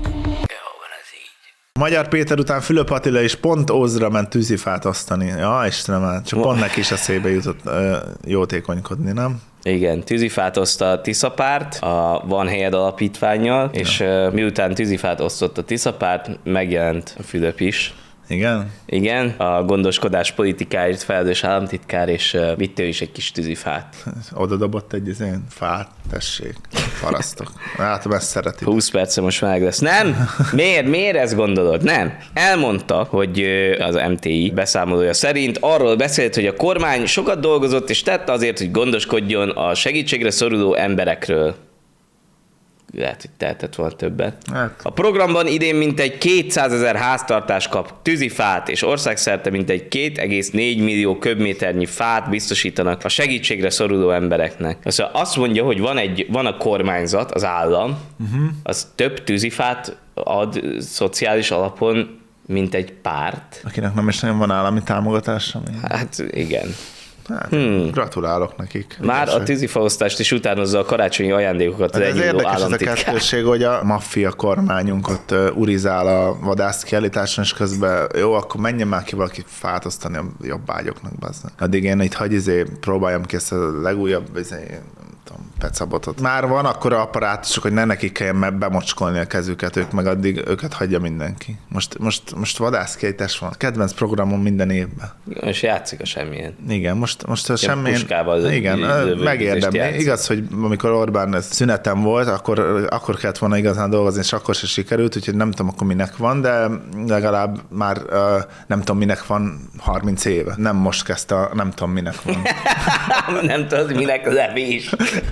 Magyar Péter után Fülöp Attila is pont Ózra ment tűzifát osztani. Ja, Istenem, hát csak pont neki is eszébe jutott jótékonykodni, nem? Igen, tűzifát oszta a Tiszapárt a Van Helyed alapítvánnyal, és miután tűzifát osztott a Tiszapárt, megjelent a Fülöp is. Igen? Igen, a gondoskodás politikáért felelős államtitkár, és vitt ő is egy kis tűzifát. Oda dobott egy fát, tessék, parasztok. Látom, ezt szereti. 20 perce most meg lesz. Nem? Miért ezt gondolod? Nem. Elmondta, hogy az MTI beszámolója szerint arról beszélt, hogy a kormány sokat dolgozott és tett azért, hogy gondoskodjon a segítségre szoruló emberekről. Lehet, hogy tehetett volna többet. Hát. A programban idén mintegy 200 000 háztartás kap tűzifát, és országszerte mintegy 2,4 millió köbméternyi fát biztosítanak a segítségre szoruló embereknek. Szóval azt mondja, hogy van a kormányzat, az állam, az több tűzifát ad szociális alapon, mint egy párt. Akinek nem is nagyon van állami támogatása. Hát igen. Hát, gratulálok nekik. Már a tűzifaosztást is utánozza a karácsonyi ajándékokat az egyinduló államtitkár. Ez államtitkár. érdekes ez a kettőség, hogy a maffia kormányunk ott urizál a vadászkiállításon, és közben jó, akkor menjen már ki valaki fát osztani a jobb ágyoknak. Bazzá. Addig én itt próbáljam ki ezt a legújabb pecabotot. Már van akkora apparátusok, hogy ne nekik kelljen bemocskolni a kezüket, ők meg addig őket hagyja mindenki. Most vadászkiállítás van. Kedvenc programom minden évben. És játszik a semmilyen. Igen, most a semmilyen. Puskával igen, megérdemli. Igaz, hogy amikor Orbán szünetem volt, akkor kellett volna igazán dolgozni, és akkor se sikerült, úgyhogy nem tudom, akkor minek van, de legalább már nem tudom, minek van 30 éve. Nem most kezdte, nem tudom, minek van. Nem tudod, minek levés.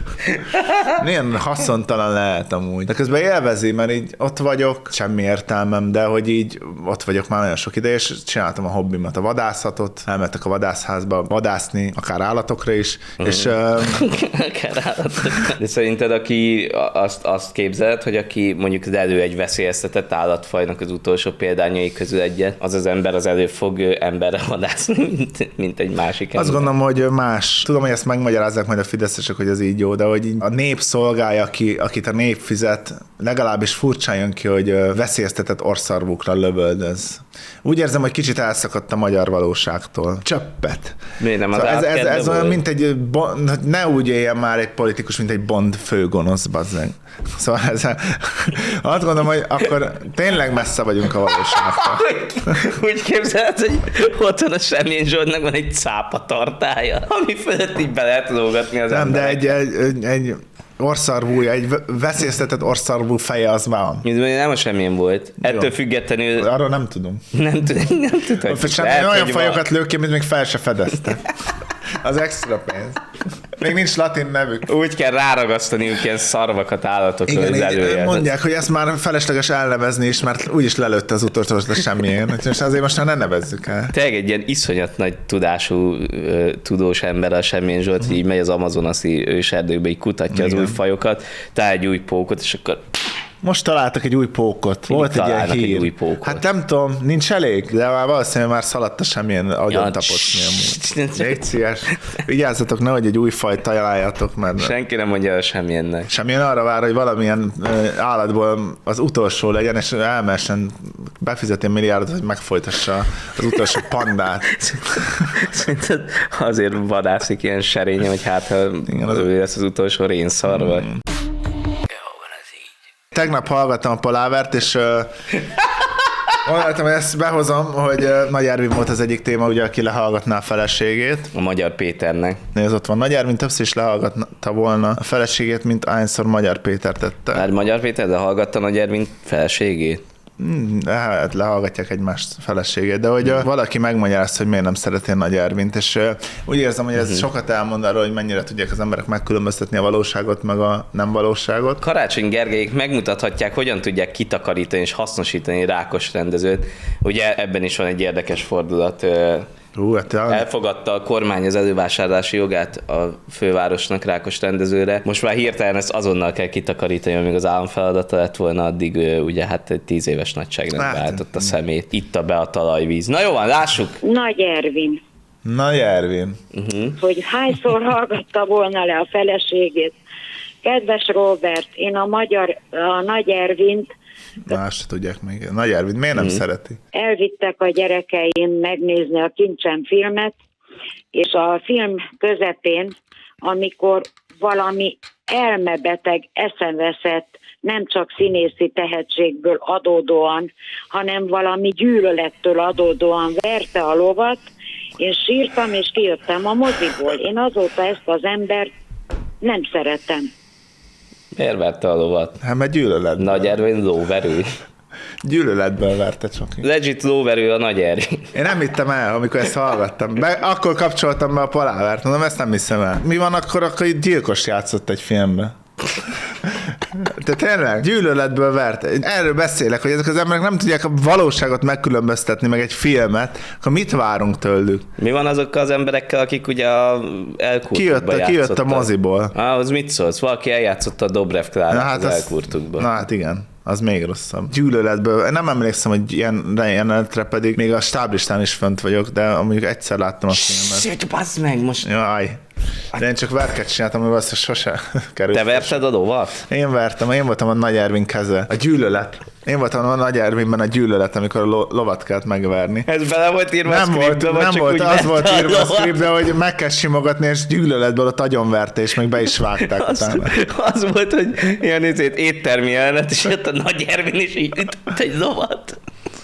Milyen haszontalan lehet amúgy. De közben élvezi, mert így ott vagyok, semmi értelmem, de hogy így ott vagyok már nagyon sok ideje, és csináltam a hobbimat, a vadászatot, elmentek a vadászházba vadászni, akár állatokra is, és... Akár állatokra. De szerinted, aki azt képzeld, hogy aki mondjuk elő egy veszélyeztetett állatfajnak az utolsó példányai közül egyet, az ember az elő fog emberre vadászni, mint egy másik ember. Azt gondolom, hogy más. Tudom, hogy ezt megmagyarázzák majd a fideszesek, hogy ez így jó, de hogy a nép szolgálja, akit a nép fizet, legalábbis furcsán jön ki, hogy veszélyeztetett orszarvukra lövöldöz. Úgy érzem, hogy kicsit elszakadt a magyar valóságtól. Csöppet. Miért nem az Szóval ez olyan, volt? mint egy, ne úgy éljen már egy politikus, mint egy Bond főgonosz, bazzeg. Szóval azt gondolom, hogy akkor tényleg messze vagyunk a valóságtól. Úgy képzeled, hogy ott van a Semjén Zsoltnak van egy cápa tartája, ami fölött így be lehet lógatni az Nem, de embereket. egy orszarvú, egy veszélyeztetett orszarvú feje az van. Nem a Semjén volt. Ettől függetlenül Arról nem tudom. nem tudom. Olyan fajokat lők ki, mint még fel se fedezte. Az extra pénz. Még nincs latin nevük. Úgy kell ráragasztaniuk ilyen szarvakat állatokra, hogy előjel. Mondják, hogy ezt már felesleges elnevezni is, mert úgyis lelőtte az utolsót a semmilyen. És azért most már ne nevezzük el. Tényleg egy ilyen iszonyat nagy tudású, tudós ember a Semjén Zsolt, hogy így megy az amazonasi őserdőbe, így kutatja az új fajokat, talál egy új pókot, és akkor Most találtak egy új pókot. Volt egy ilyen hír. Egy új pókot. Hát nem tudom, nincs elég, de már valószínűleg már szaladt a semmilyen agyon tapotni. Légy szíves. Vigyázzatok, nehogy egy új fajt találjátok, mert senki nem mondja el Semjénnek. semmilyen arra vár, hogy valamilyen állatból az utolsó legyen, és elmessen befizeti a milliárdot, hogy megfojtassa az utolsó pandát. Szerinted azért vadászik ilyen serénye, hogy hát ha ő lesz az utolsó rénszarva. Tegnap hallgattam a Palávert, és gondoltam, hogy ezt behozom, hogy Nagy Ervin volt az egyik téma, ugye, aki lehallgatná a feleségét. A Magyar Péternek. Nézd, ott van Nagy Ervin, többször is lehallgatta volna a feleségét, mint ahányszor Magyar Péter tette. Hát Magyar Péter, de hallgatta Nagy Ervin feleségét? Hát lehallgatják egymást feleségét, de hogy valaki megmagyarázta, hogy miért nem szereti Nagy Ervint, és úgy érzem, hogy ez sokat elmond arról, hogy mennyire tudják az emberek megkülönböztetni a valóságot, meg a nem valóságot. Karácsony Gergelyék megmutathatják, hogyan tudják kitakarítani és hasznosítani Rákos rendezőt. Ugye ebben is van egy érdekes fordulat. Elfogadta a kormány az elővásárlási jogát a fővárosnak, Rákos rendezőre. Most már hirtelen ezt azonnal kell kitakarítani, amíg az állam feladata lett volna, addig ugye hát egy 10 éves nagyságrendbe álltott a szemét. Itta be a talajvíz. Na jó van, lássuk! Nagy Ervin. Nagy Ervin. Hogy hányszor hallgatta volna le a feleségét. Kedves Robert, én a Nagy Ervint Na, azt se tudják még. Nagy Ervin miért nem szereti? elvittek a gyerekeim megnézni a Kincsem filmet, és a film közepén, amikor valami elmebeteg eszemveszett, nem csak színészi tehetségből adódóan, hanem valami gyűlölettől adódóan verte a lovat, én sírtam és kijöttem a moziból. Én azóta ezt az embert nem szeretem. Miért verte a lovat? Hát mert gyűlöletből. Nagy Ervin lóverő. Gyűlöletből verte csak. Legit lóverő a Nagy Ervin. Én nem hittem el, amikor ezt hallgattam. Akkor kapcsoltam be a Palávert, mondom, ezt nem hiszem el. Mi van akkor egy gyilkos játszott egy filmben. De tényleg, gyűlöletből vert. Erről beszélek, hogy ezek az emberek nem tudják a valóságot megkülönböztetni, meg egy filmet, akkor mit várunk tőlük? Mi van azokkal az emberekkel, akik ugye a elkurtukba Kijött a moziból. Az mit szólsz? Valaki eljátszotta a Dobrev Klárát az elkurtukba. Na hát igen. Az még rosszabb. Gyűlöletből. Nem emlékszem, hogy ilyen jelenetre pedig még a stáblistán is fönt vagyok, de mondjuk egyszer láttam a filmet. Shit, bassz meg most. Jaj. De én csak verket csináltam, hogy azt sose került. Te verted a lovat? Én vertem, én voltam a Nagy Ervin keze. A gyűlölet. Én voltam a Nagy Ervinben a gyűlölet, amikor a lovat kellett megverni. Ez bele volt írva nem a scriptbe, volt, nem volt, az volt írva a scriptbe, hogy meg kell simogatni, és gyűlöletből ott agyonverte, és még be is vágták utána. Az volt, hogy ilyen éttermi jelenet, és jött a Nagy Ervin, és így ütött egy lovat.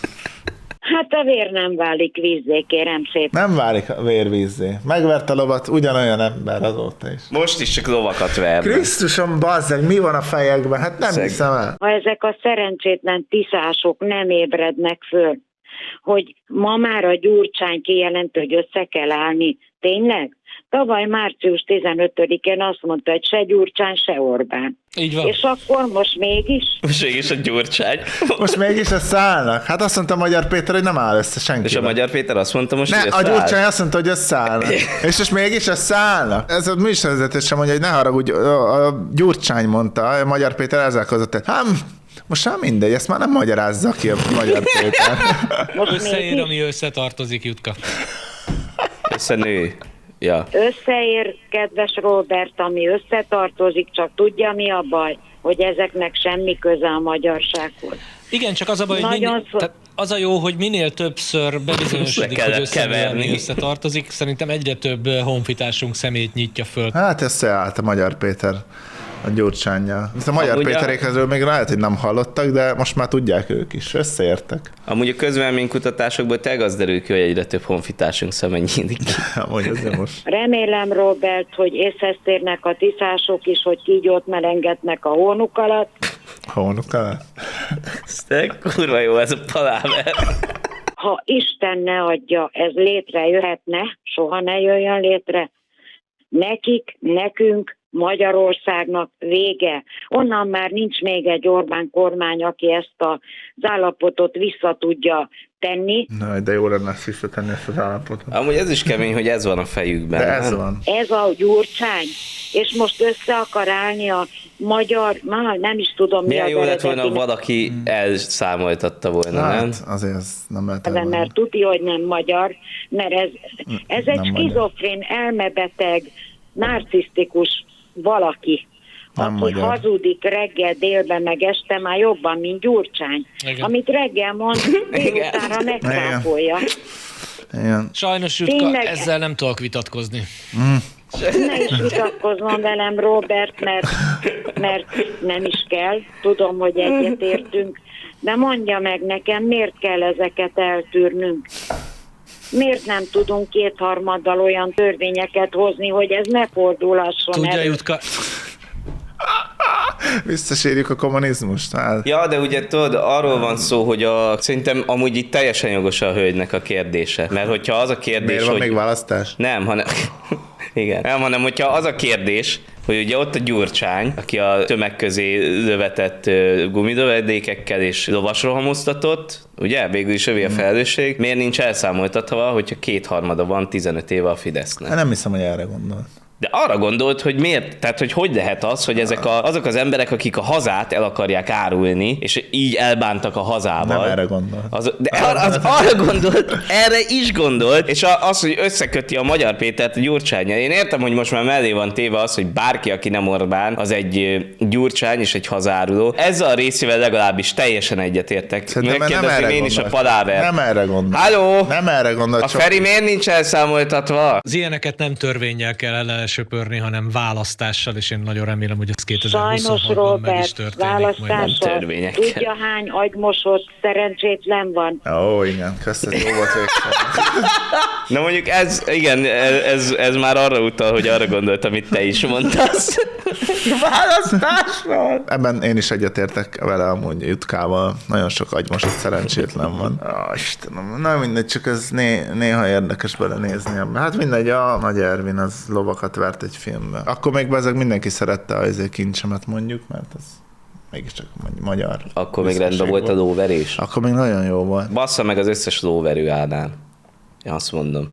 Hát a vér nem válik vízzé, kérem szépen. Nem válik a vér vízzé. Megverte a lovat ugyanolyan ember azóta is. Most is csak lovakat ver. Krisztusom, bazzeg, mi van a fejekben? Hát nem hiszem el. Ha ezek a szerencsétlen tiszások nem ébrednek föl, hogy ma már a Gyurcsány kijelent, hogy össze kell állni. Tényleg? Tavaly március 15-én azt mondta, hogy se Gyurcsány, se Orbán. Így van. És akkor most mégis? Most mégis a Gyurcsány. Most mégis összeállnak? Hát azt mondta Magyar Péter, hogy nem áll össze senki. És a Magyar Péter azt mondta most, hogy a Gyurcsány azt mondta, hogy összeállnak. És most mégis összeállnak. Ez a műsorvezető sem mondja, hogy ne haragudj, a Gyurcsány mondta, a Magyar Péter ezzel között. Hát most már mindegy, ezt már nem magyarázza ki a Magyar Péter. Összeér, ami összetartozik, Jutka. Összenő. Ja. Összeér, kedves Robert, ami összetartozik, csak tudja, mi a baj. hogy ezeknek semmi köze a magyarsághoz. Igen, csak az a baj, hogy tehát az a jó, hogy minél többször bebizonyosodik, hogy összekeverni összetartozik, szerintem egyre több honfitársunk szemét nyitja föl. Hát összeállt a Magyar Péter a Gyurcsánnyal. A Magyar Péterékről még lehet, hogy nem hallottak, de most már tudják ők is. Összeértek. Amúgy a közvéleménykutatásokból tényleg az derül ki, hogy egyre több honfitársunk szeme nyílik. Amúgy ez nem most. Remélem, Robert, hogy észhez térnek a tiszások is, hogy kígyót melengetnek a hónuk alatt. Hónuk alatt? Ez kurva jó ez a paláver. Ha Isten ne adja, ez létrejöhetne, soha ne jöjjön létre. Nekik, nekünk, Magyarországnak vége. Onnan már nincs még egy Orbán kormány, aki ezt az állapotot vissza tudja tenni. Na, de jó lenne ezt visszatenni, ezt az állapotot. Amúgy ez is kemény, hogy ez van a fejükben. De ez van. Ez a Gyurcsány, és most össze akar állni a magyar, nem is tudom milyen mi az jó lett volna, ha eredeti. valaki elszámoltatta volna, nem? Hát, azért ez nem lehet elmondani. Mert tudja, hogy nem magyar, mert ez egy skizofrén, elmebeteg, narcisztikus valaki, nem aki magyar. hazudik reggel, délben, meg este már jobban, mint Gyurcsány. Igen. Amit reggel mond, délutánra megszáfolja. Igen. Sajnos, Jutka, Tényleg? ezzel nem tudok vitatkozni. Ne is vitatkoznom velem, Robert, mert nem is kell. Tudom, hogy egyetértünk. De mondja meg nekem, miért kell ezeket eltűrnünk? Miért nem tudunk kétharmaddal olyan törvényeket hozni, hogy ez ne fordulhasson Tudja, elő? Jutka, Visszasírjuk a kommunizmust. Hát. Ja, de ugye tudod, arról van szó, hogy szerintem amúgy itt teljesen jogos a hölgynek a kérdése. Mert hogyha az a kérdés, Miért van hogy... még választás? Nem, hanem... Igen. Nem, hanem hogyha az a kérdés, hogy ugye ott a Gyurcsány, aki a tömeg közé lövetett gumidövedékekkel és lovasrohamoztatott, ugye, végül is övé a felelősség, miért nincs elszámoltatva, hogyha kétharmada van 15 éve a Fidesznek? Nem hiszem, hogy erre gondolt. De arra gondolt, hogy miért, tehát hogy lehet az, hogy ezek azok az emberek, akik a hazát el akarják árulni, és így elbántak a hazával. Nem erre gondolt. De arra gondolt, erre is gondolt, és az, hogy összeköti a Magyar Pétert a Gyurcsánnyal. Én értem, hogy most már mellé van téve az, hogy bárki, aki nem Orbán, az egy Gyurcsány és egy hazáruló. Ezzel a részével legalábbis teljesen egyetértek. Megkérdezném én is a paláver. Nem erre gondolt. Halló? Nem erre gondolt. A Feri miért nincs elszámoltatva? az ilyeneket nem törvénnyel kell söpörni, hanem választással, és én nagyon remélem, hogy ez 2026-ban meg is Robert, történik. majd. választással. törvényekkel. Tudja, hány agymosott szerencsétlen van? Ó, igen, köszönöm, jó volt végül. Na mondjuk ez már arra utal, hogy arra gondolt, amit te is mondtasz. Választásról! Ebben én is egyetértek vele amúgy Jutkával. Nagyon sok agymosott szerencsétlen van. Istenem, na mindegy, csak ez néha érdekes belenézni. Hát mindegy, a Nagy Ervin az lovakat vert egy filmben. Akkor még ezek mindenki szerette az kincsemet mondjuk, mert ez mégiscsak magyar. Akkor még rendben volt a lóverés. Akkor még nagyon jó volt. Bassza meg az összes lóverő Ádám. Én azt mondom.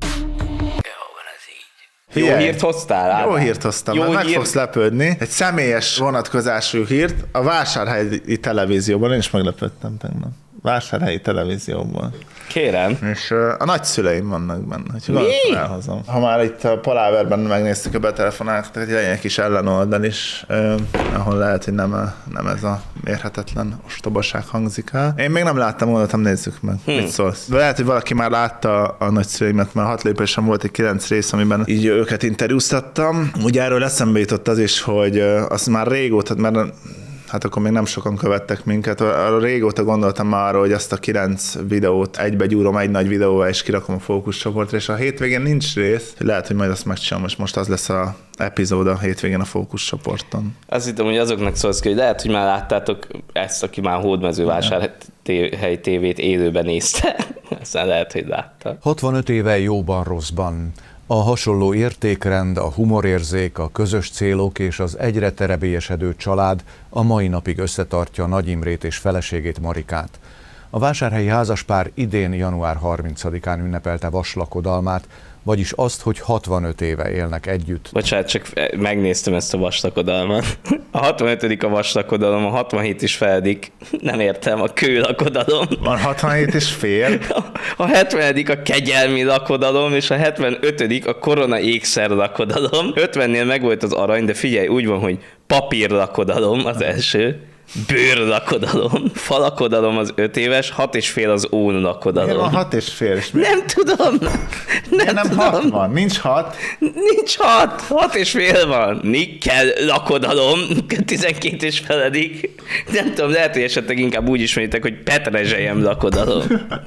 Jó Figyelj, hírt hoztál, Ádám? Jó hírt hoztam, Jó mert meg hír- fogsz lepődni. Egy személyes vonatkozású hírt a Vásárhelyi televízióban, én is meglepődtem tegnap. Vásárhelyi televízióban. Kérem. És a nagyszüleim vannak benne, úgyhogy gondoltam, elhozom. Ha már itt a paláverben megnéztük a betelefonáltatok, hogy legyen egy kis ellenoldal is, ahol lehet, hogy nem ez a mérhetetlen ostobaság hangzik el. Én még nem láttam, gondoltam, nézzük meg, mit szólsz. De lehet, hogy valaki már látta a nagyszüleimet, mert 6 lépésen volt egy 9 rész, amiben így őket interjúztattam. Ugye erről eszembe jutott az is, hogy azt már régóta, mert hát akkor még nem sokan követtek minket. Arra régóta gondoltam már arra, hogy azt a 9 videót egybe gyúrom egy nagy videóval, és kirakom a fókuszcsoportra, és a hétvégén nincs rész. Lehet, hogy majd azt megcsinálom, és most az lesz a epizód a hétvégén a fókuszcsoporton. Azt hittem, hogy azoknak szólsz ki, hogy lehet, hogy már láttátok ezt, aki már Hódmezővásárhely tévét élőben nézte. Aztán lehet, hogy látta. 65 éve jóban rosszban. A hasonló értékrend, a humorérzék, a közös célok és az egyre terebélyesedő család a mai napig összetartja Nagy Imrét és feleségét Marikát. A vásárhelyi házaspár idén január 30-án ünnepelte vaslakodalmát, vagyis azt, hogy 65 éve élnek együtt. Bocsánat, csak megnéztem ezt a vaslakodalmat. A 65. a vaslakodalom, a 67 is feledik. Nem értem, a kőlakodalom. Van 67 és fél. A 70. a kegyelmi lakodalom, és a 75. a korona ékszer lakodalom. 50-nél megvolt az arany, de figyelj, úgy van, hogy papírlakodalom az első, bőrlakodalom, falakodalom az 5 éves, 6,5 az ónlakodalom. Miért van 6,5? Nem tudom. Nem 6 van? Nincs 6? Nincs 6. 6,5 van. Nikkel lakodalom, 12,5. Nem tudom, lehet, hogy esetleg inkább úgy ismeritek, hogy petrezselyem lakodalom.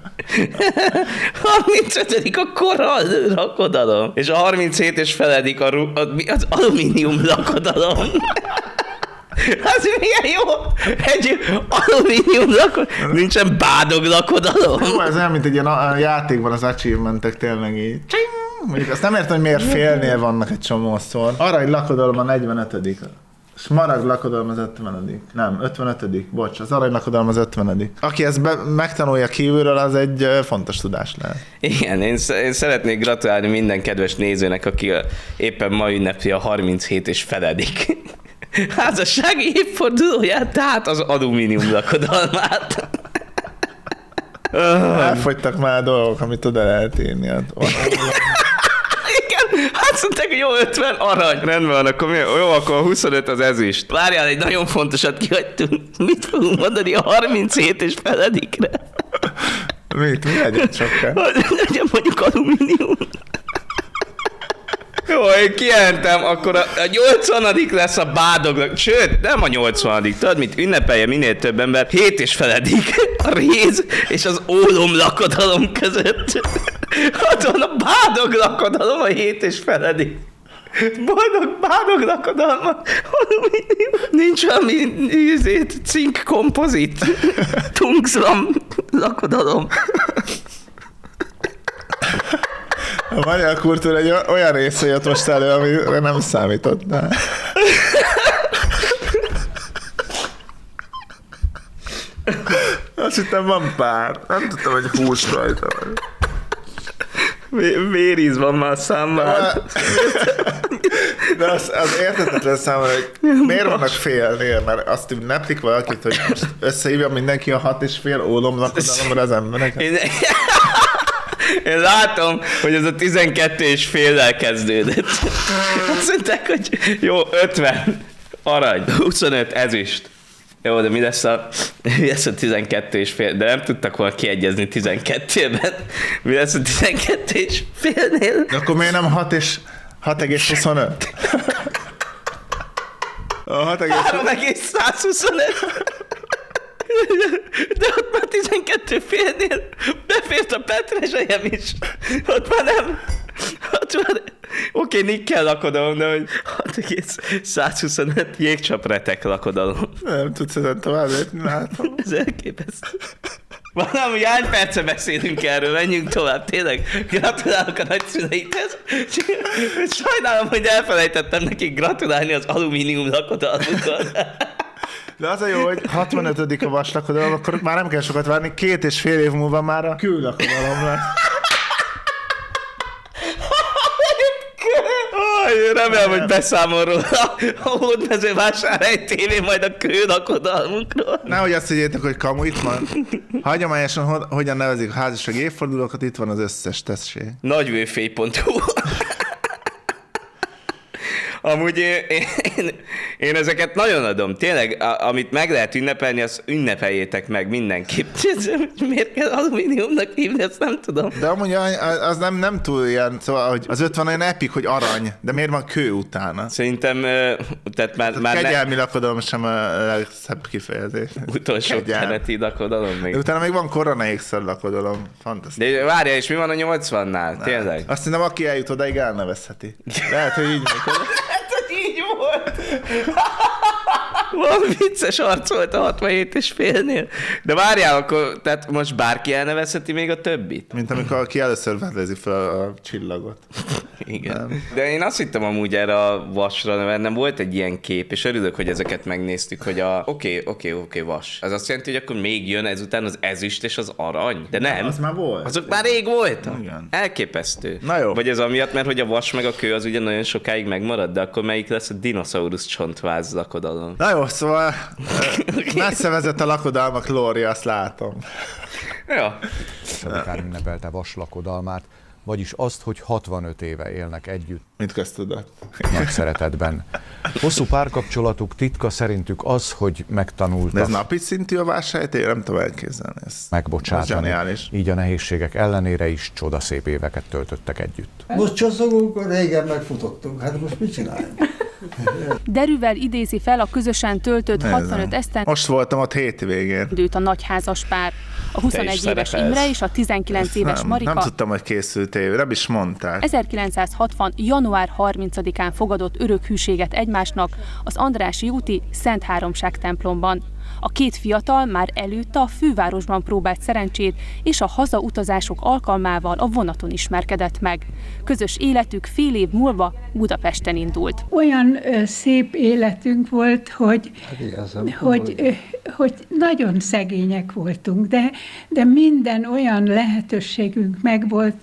35. a korall lakodalom. És a 37,5 az alumínium lakodalom. Az milyen jó! Egy alumínium lakodalom. Nincsen bádog lakodalom. Jó, ez olyan, mint egy ilyen játékban az achievementek tényleg így. Mondjuk azt nem értem, hogy miért félnél vannak egy csomószor. Arany lakodalom a 45. Smaragd lakodalom az 50. Nem, 55. Bocs, az arany lakodalom az 50. Aki ezt megtanulja kívülről, az egy fontos tudás lehet. Igen, én szeretnék gratulálni minden kedves nézőnek, aki éppen ma ünnepli a 37,5. házassági évfordulóját, tehát az alumínium lakodalmát. Elfogytak már a dolgok, amit oda lehet írni. Igen, azt mondták, hogy jó, 50 arany. Rendben van, akkor jó, akkor a 25 az ezüst. Várjál, egy nagyon fontosat kihagytunk. Mit fogunk mondani a 37,5-re? Mit? Mi legyen sokkal? Legyen mondjuk alumínium. Jó, én kijelentem, akkor a 80. lesz a bádog, sőt, nem a 80. Tudod mit, ünnepelje minél több ember, 7,5. a réz és az ólom lakodalom között. Ott van a bádog lakodalom, a 7,5. Boldog bádog lakodalma, alumínium. Nincs valami cink kompozit. Tungszlam lakodalom. A magyar kultúra egy olyan része jött most elő, amire nem számítottál. Azt hittem van pár. Nem tudtam, hogy hús rajta van. Véríz van már számban. De az érthetetlen számomra, hogy miért vannak félnél, mert azt ünneplik valakit, hogy most összehívja mindenki a 6,5 ólom lakodalomra az embereket. Én látom, hogy ez a 12,5-lel kezdődött. Azt mondták, hogy jó, 50 arany, 25 ezüst. Jó, de mi lesz a 12,5? De nem tudtak volna kiegyezni 12-ben. Mi lesz a 12,5-nél? De akkor miért nem 6,25? A 3,125. De ott már 12,5-nél befért a petrezselyem is. Ott már nem. Ott már... Oké, nikkel lakodalom, de hogy 6,125 jégcsapretek lakodalom. Nem tudsz ezen tovább lépni, látom. Ez elképesztő. Valami hány perce beszélünk erről, menjünk tovább, tényleg. Gratulálok a nagyszüleithez. Sajnálom, hogy elfelejtettem nekik gratulálni az alumínium lakodalmukkal. De az a jó, hogy 65. a vaslakodalom, akkor már nem kell sokat várni, 2,5 év múlva már a küllakodalom lesz. Remélem, hogy beszámol róla a Hódmezővásárhely TV majd a kőlakodalmunkról. Nehogy azt higgyétek, hogy kamu, itt van. Hagyományosan hogyan nevezik a házassági évfordulókat, itt van az összes testség. Nagyvőfély.hu. Amúgy én ezeket nagyon adom. Tényleg, amit meg lehet ünnepelni, azt ünnepeljétek meg mindenképp. Miért kell alumíniumnak hívni, ezt nem tudom. De amúgy az nem túl ilyen, szóval hogy az 50 olyan epik, hogy arany, de miért van kő utána? Szerintem, tehát már kegyelmi lakodalom sem a legszebb kifejezés. Utolsó keleti lakodalom még. De utána még van koronaékszer lakodalom. Fantasztikus. De várjál, és mi van a 80-nál? Tényleg? Azt hiszem, aki eljut odaig, elnevezheti. Lehet, hogy így működik. Így volt. Valami vicces arc volt a 67,5-nél. De várjál, akkor, tehát most bárki elnevezheti még a többit? Mint amikor ki először vedlezi fel a csillagot. Igen. Nem. De én azt hittem amúgy erre a vasra, mert nem volt egy ilyen kép, és örülök, hogy ezeket megnéztük, hogy a oké, vas. Az azt jelenti, hogy akkor még jön ezután az ezüst és az arany. De nem. Az már volt. Azok már rég voltak. Igen. Elképesztő. Na jó. Vagy ez amiatt, mert hogy a vas meg a kő az ugye nagyon sokáig megmarad, de akkor melyik lesz a dinoszaurusz csontváz lakodalom? Na jó, szóval messze vezet a lakodalmak lória, azt látom. Jó. Szabikár ünnepelte vas lakodalmát. vagyis azt, hogy 65 éve élnek együtt. Mit köztudod? Nagy szeretetben. Hosszú párkapcsolatuk titka szerintük az, hogy megtanultak. De ez napi szintű a Vásárhely? Nem tudom elképzelni ezt. Megbocsátani. Így a nehézségek ellenére is csodaszép éveket töltöttek együtt. Most csoszogunk, régen megfutottunk. Hát most mit csináljunk? Derűvel idézi fel a közösen töltött 65 esztendőt. Most voltam ott hétvégén. A nagyházas pár. A 21 éves Imre és a 19 éves Marika. Nem tudtam, hogy készült év, nem is mondták. 1960. január 30-án fogadott örök hűséget egymásnak az Andrássy úti Szent Háromság templomban. A két fiatal már előtte a fővárosban próbált szerencsét, és a hazautazások alkalmával a vonaton ismerkedett meg. Közös életük fél év múlva Budapesten indult. Olyan szép életünk volt, hogy nagyon szegények voltunk, de minden olyan lehetőségünk megvolt,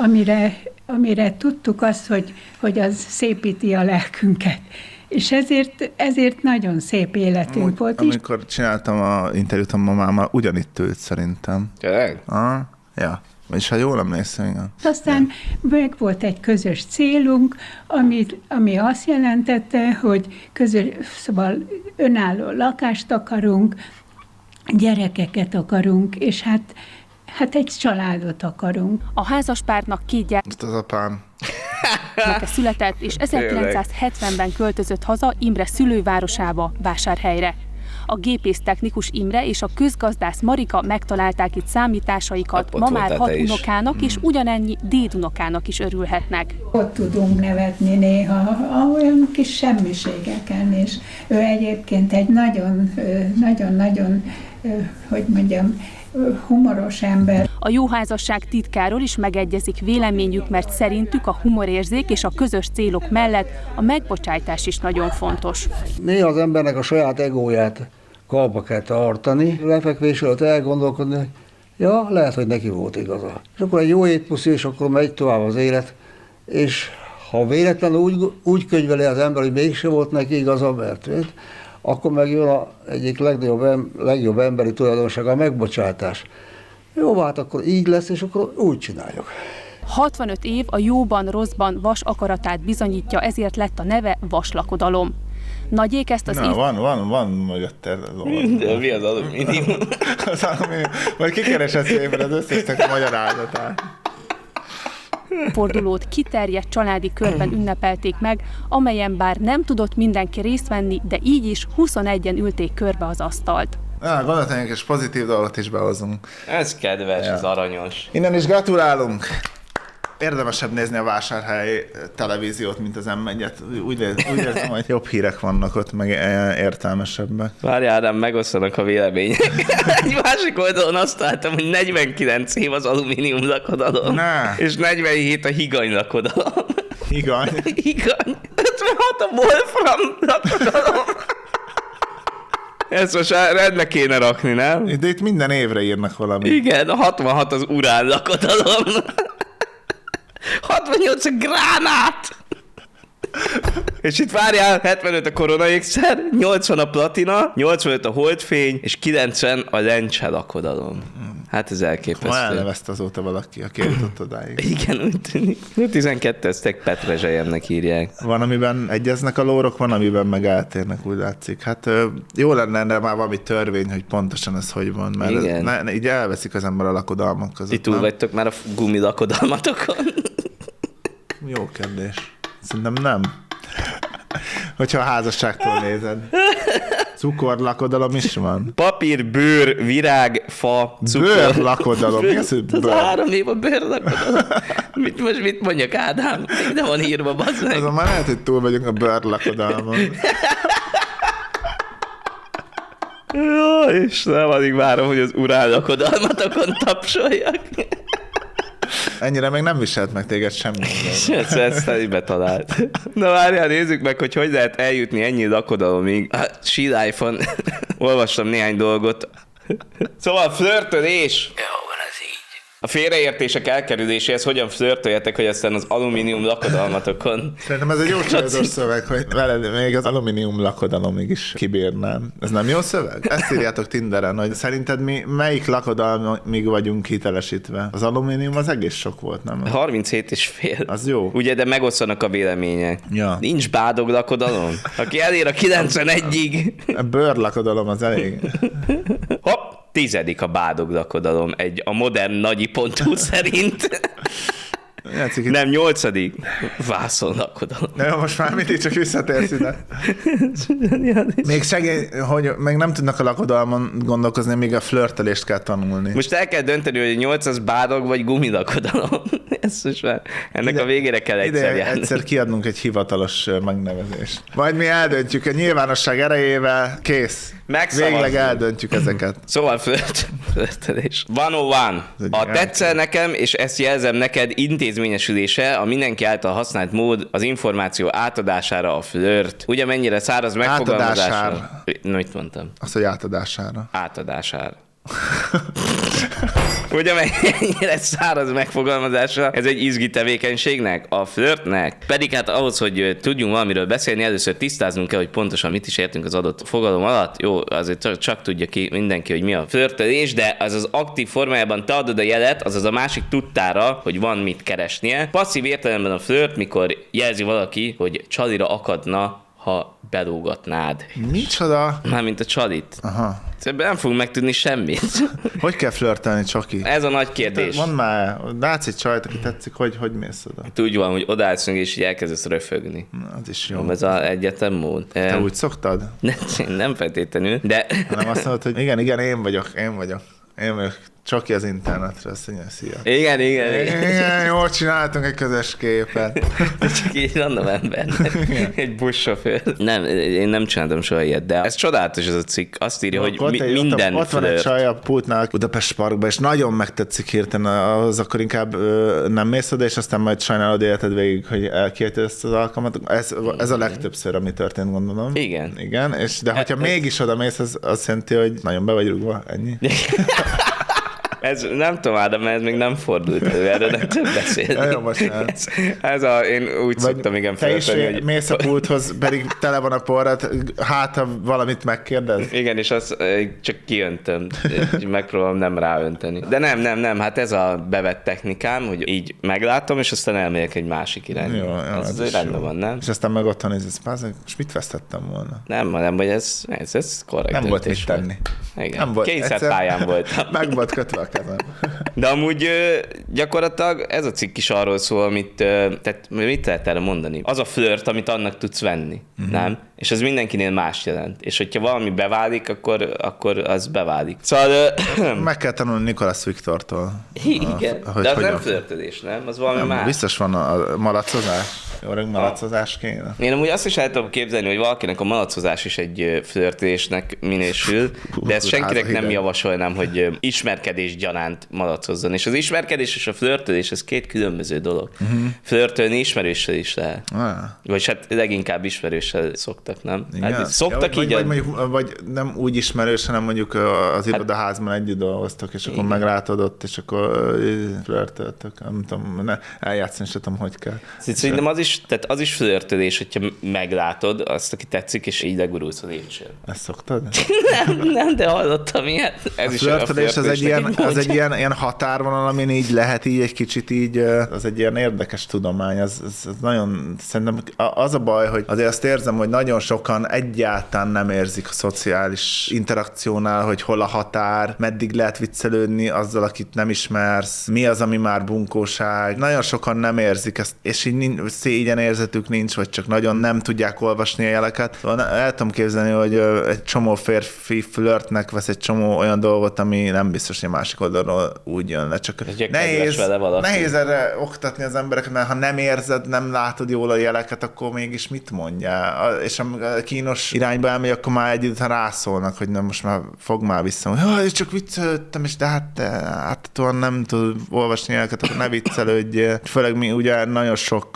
amire tudtuk azt, hogy az szépíti a lelkünket. És ezért nagyon szép életünk volt. Amikor csináltam az interjút a mamámmal, ugyanitt ült szerintem. Tényleg? Ja. És ha jól emlékszem, igen. Aztán meg volt egy közös célunk, ami azt jelentette, hogy szóval önálló lakást akarunk, gyerekeket akarunk, és hát egy családot akarunk. A házaspárnak 2 gyermeke az apám született, és 1970-ben költözött haza Imre szülővárosába, Vásárhelyre. A gépésztechnikus Imre és a közgazdász Marika megtalálták itt számításaikat, ma már 6 unokának és ugyanennyi dédunokának is örülhetnek. Ott tudunk nevetni néha olyan kis semmiségeken, és ő egyébként egy nagyon, hogy mondjam, humoros ember. A jó házasság titkáról is megegyezik véleményük, mert szerintük a humorérzék és a közös célok mellett a megbocsájtás is nagyon fontos. Néha az embernek a saját egóját kalba kell tartani, lefekvés előtt elgondolkodni, hogy ja, lehet, hogy neki volt igaza. És akkor egy jó étpuszi, és akkor megy tovább az élet, és ha véletlenül úgy könyveli az ember, hogy mégse volt neki igaza, mert akkor megjön az egyik legjobb emberi tulajdonság, a megbocsátás. Jó, hát akkor így lesz, és akkor úgy csináljuk. 65 év a jóban, rosszban vas akaratát bizonyítja, ezért lett a neve Vaslakodalom. Nagyék ezt az van mögötte. Mi az alumínium? Az alumínium. Majd kikeresed szépen az összesnek a magyarázatát. Fordulót kiterjedt családi körben ünnepelték meg, amelyen bár nem tudott mindenki részt venni, de így is 21-en ülték körbe az asztalt. Gondoltam, hogy pozitív dolgot is behozunk. Ez kedves, ez aranyos. Innen is gratulálunk! Érdemesebb nézni a Vásárhely televíziót, mint az M1-et. Úgy érzem, hogy jobb hírek vannak ott, meg értelmesebbek. Várjál, Ádám, megosztanak a vélemények. Egy másik oldalon azt láttam, hogy 49 év az alumínium lakodalom, és 47 a higany lakodalom. Higany? Higany. 56 a wolfram lakodalom. Ezt most rendbe kéne rakni, nem? De itt minden évre írnak valami. Igen, a 66 az urán lakodalom. 68 a gránát! És itt várjál, 75 a koronaékszer, 80 a platina, 85 a holdfény, és 90 a lencse lakodalom. Hát ez elképesztő. Ma elnevezte azóta valaki, aki eljutott odáig. Igen, úgy tűnik. 12-eztek Petrezselyemnek írják. Van, amiben egyeznek a lórok, van, amiben meg eltérnek, úgy látszik. Hát jó lenne már valami törvény, hogy pontosan ez hogy van, mert így elveszik az ember a lakodalmak között. Ti túl vagytok már a gumi lakodalmatokon? Jó kérdés. Szerintem nem. Hogyha a házasságtól nézed. Cukorlakodalom is van. Papír, bőr, virág, fa, cukor. Bőrlakodalom. Mi az, hogy bőr? Az 3 év a bőrlakodalom. Mit mondjak, Ádám? Még nem van írva, bazd meg. Azon már lehet, hogy túl vagyunk a bőrlakodalmon. Jó, és nem addig várom, hogy az uránlakodalmatokon tapsoljak. Ennyire még nem viselt meg téged semmi. Ezt elébe talált. Na várjál, nézzük meg, hogy lehet eljutni ennyi lakodalomig. A She Life-on olvastam néhány dolgot. Szóval flörtölés. Jó van ez így. A félreértések elkerüléséhez hogyan flörtöljetek, hogy aztán az alumínium lakodalmatokon... Szerintem ez egy jó csajdos szöveg, hogy veled még az alumínium lakodalomig is kibírnám. Ez nem jó szöveg? Ezt írjátok Tinderen, hogy szerinted mi melyik lakodalmig vagyunk hitelesítve? Az alumínium az egész sok volt, nem? 37,5. Az jó. Ugye, de megosztanak a vélemények. Ja. Nincs bádog lakodalom? Aki elér a 91-ig... A bőrlakodalom az elég. Hopp! 10. a bádog lakodalom a modern nagyi.hu szerint. Nem, 8. vászon lakodalom. De most már mindig csak visszatérsz ide. Még segély, hogy meg nem tudnak a lakodalmon gondolkozni, még a flörtölést kell tanulni. Most el kell dönteni, hogy 8 az bádog vagy gumilakodalom. Ez most már ennek a végére kell egyszer kiadnunk egy hivatalos megnevezést. Majd mi eldöntjük a nyilvánosság erejével, kész. Végleg eldöntjük ezeket. Szóval flörtölés. 101. A tetszel nekem, és ezt jelzem neked intézményesülése, a mindenki által használt mód az információ átadására a flört. Ugye mennyire száraz megfogalmazása? Mit mondtam? Azt, hogy átadására. Átadására. Ugye mennyire száraz megfogalmazása ez egy izgi tevékenységnek, a flörtnek. Pedig hát ahhoz, hogy tudjunk valamiről beszélni, először tisztáznunk kell, hogy pontosan mit is értünk az adott fogalom alatt. Jó, azért csak tudja ki mindenki, hogy mi a flörtölés, de az az aktív formájában te adod a jelet, azaz a másik tudtára, hogy van mit keresnie. Passzív értelemben a flört, mikor jelzi valaki, hogy csalira akadna, ha belógatnád. Micsoda? Mármint a csalit. Aha. Ebben nem fogunk megtudni semmit. Hogy kell flörtölni, Csoki? Ez a nagy kérdés. Mondd már, látsz egy csajt, aki tetszik, hogy mész oda? Úgy van, hogy odaállsz és így elkezdesz röfögni. Az is jó. Ez az egyetlen mód. Te úgy szoktad? Nem feltétlenül, de... Hanem azt mondod, hogy igen, én vagyok. Én vagyok. Csoki az internetre, azt mondja, szia. Igen, jól csináltunk egy közös képet. Csak így random embernek. Egy buszsofőr. Nem, én nem csináltam soha ilyet, de ez csodálatos ez a cikk. Azt írja, hogy minden ott van egy csaj a pultnál Budapest Parkban, és nagyon megtetszik hirtelen, ahhoz akkor inkább nem mész oda, és aztán majd sajnálod életed végig, hogy elkiejted ezt az alkalmat. Ez a legtöbbször, ami történt, gondolom. Igen. De hogyha mégis oda mész, az azt jelenti, hogy nagyon be vagy rúgva, ennyi. Ez nem tudom, Ádám, ez még nem fordult elő, erre nem több beszélni. Jó, most én úgy szoktam igen feltenni, hogy... mész a pulthoz, pedig tele van a porrat, hát ha valamit megkérdez. Igen, és azt csak kiöntöm, megpróbálom nem ráönteni. De nem, hát ez a bevett technikám, hogy így meglátom, és aztán elmegyek egy másik irányba. Jó, ez rendben van, nem? És aztán meg otthon nézesz, és mit vesztettem volna? Nem, vagy ez korrekt. Nem volt mit tenni. Igen, kényszerpályán voltam. Meg volt kötve a kezem. De amúgy gyakorlatilag ez a cikk is arról szól, tehát mit lehet erre mondani? Az a flört, amit annak tudsz venni, nem? És ez mindenkinél más jelent. És hogyha valami beválik, akkor az beválik. Szóval... Meg kell tanulni Nicolas Victortól. Igen, de az nem flörtölés, nem? Az valami más. Biztos van a malacozás. Jó rög malacozás kéne. Én amúgy azt is el tudom képzelni, hogy valakinek a malacozás is egy flörtölésnek minősül, de ezt senkinek nem javasolnám, hogy ismerkedés gyanánt malacozzon. És az ismerkedés és a flörtölés, ez két különböző dolog. Flörtölni ismerőssel is lehet. Vagy hát leginkább ismerőssel szoktak, nem? Hát, szoktak vagy nem úgy ismerős, hanem mondjuk az irodaházban együtt dolgoztak, és akkor meglátod ott, és akkor flörtöltök. Nem tudom, eljátszani se tudom, hogy kell. Szerintem az is flörtölés, hogyha meglátod azt, aki tetszik, és így legurulsz az lépcsőn. Ezt szoktad? nem, de hallottam ilyet. Ez a flörtölés az egy ilyen határvonal, amin így lehet így egy kicsit így, az egy ilyen érdekes tudomány. Az nagyon, szerintem az a baj, hogy azért azt érzem, hogy nagyon sokan egyáltalán nem érzik a szociális interakciónál, hogy hol a határ, meddig lehet viccelődni azzal, akit nem ismersz, mi az, ami már bunkóság. Nagyon sokan nem érzik ezt, és így szégyenérzetük nincs, vagy csak nagyon nem tudják olvasni a jeleket. Szóval el tudom képzelni, hogy egy csomó férfi flörtnek vesz egy csomó olyan dolgot, ami nem biztos, hogy a másik oldalról úgy jön le. Csak nehéz erre oktatni az embereket, mert ha nem érzed, nem látod jól a jeleket, akkor mégis mit mondjál? És a kínos irányba elmegy, akkor már egy után rászólnak, hogy nem, most már fog már vissza. Hogy csak viccelődtem, és de hát nem tud olvasni jeleket, akkor ne viccelődj. Főleg mi ugye nagyon sok az utóbbi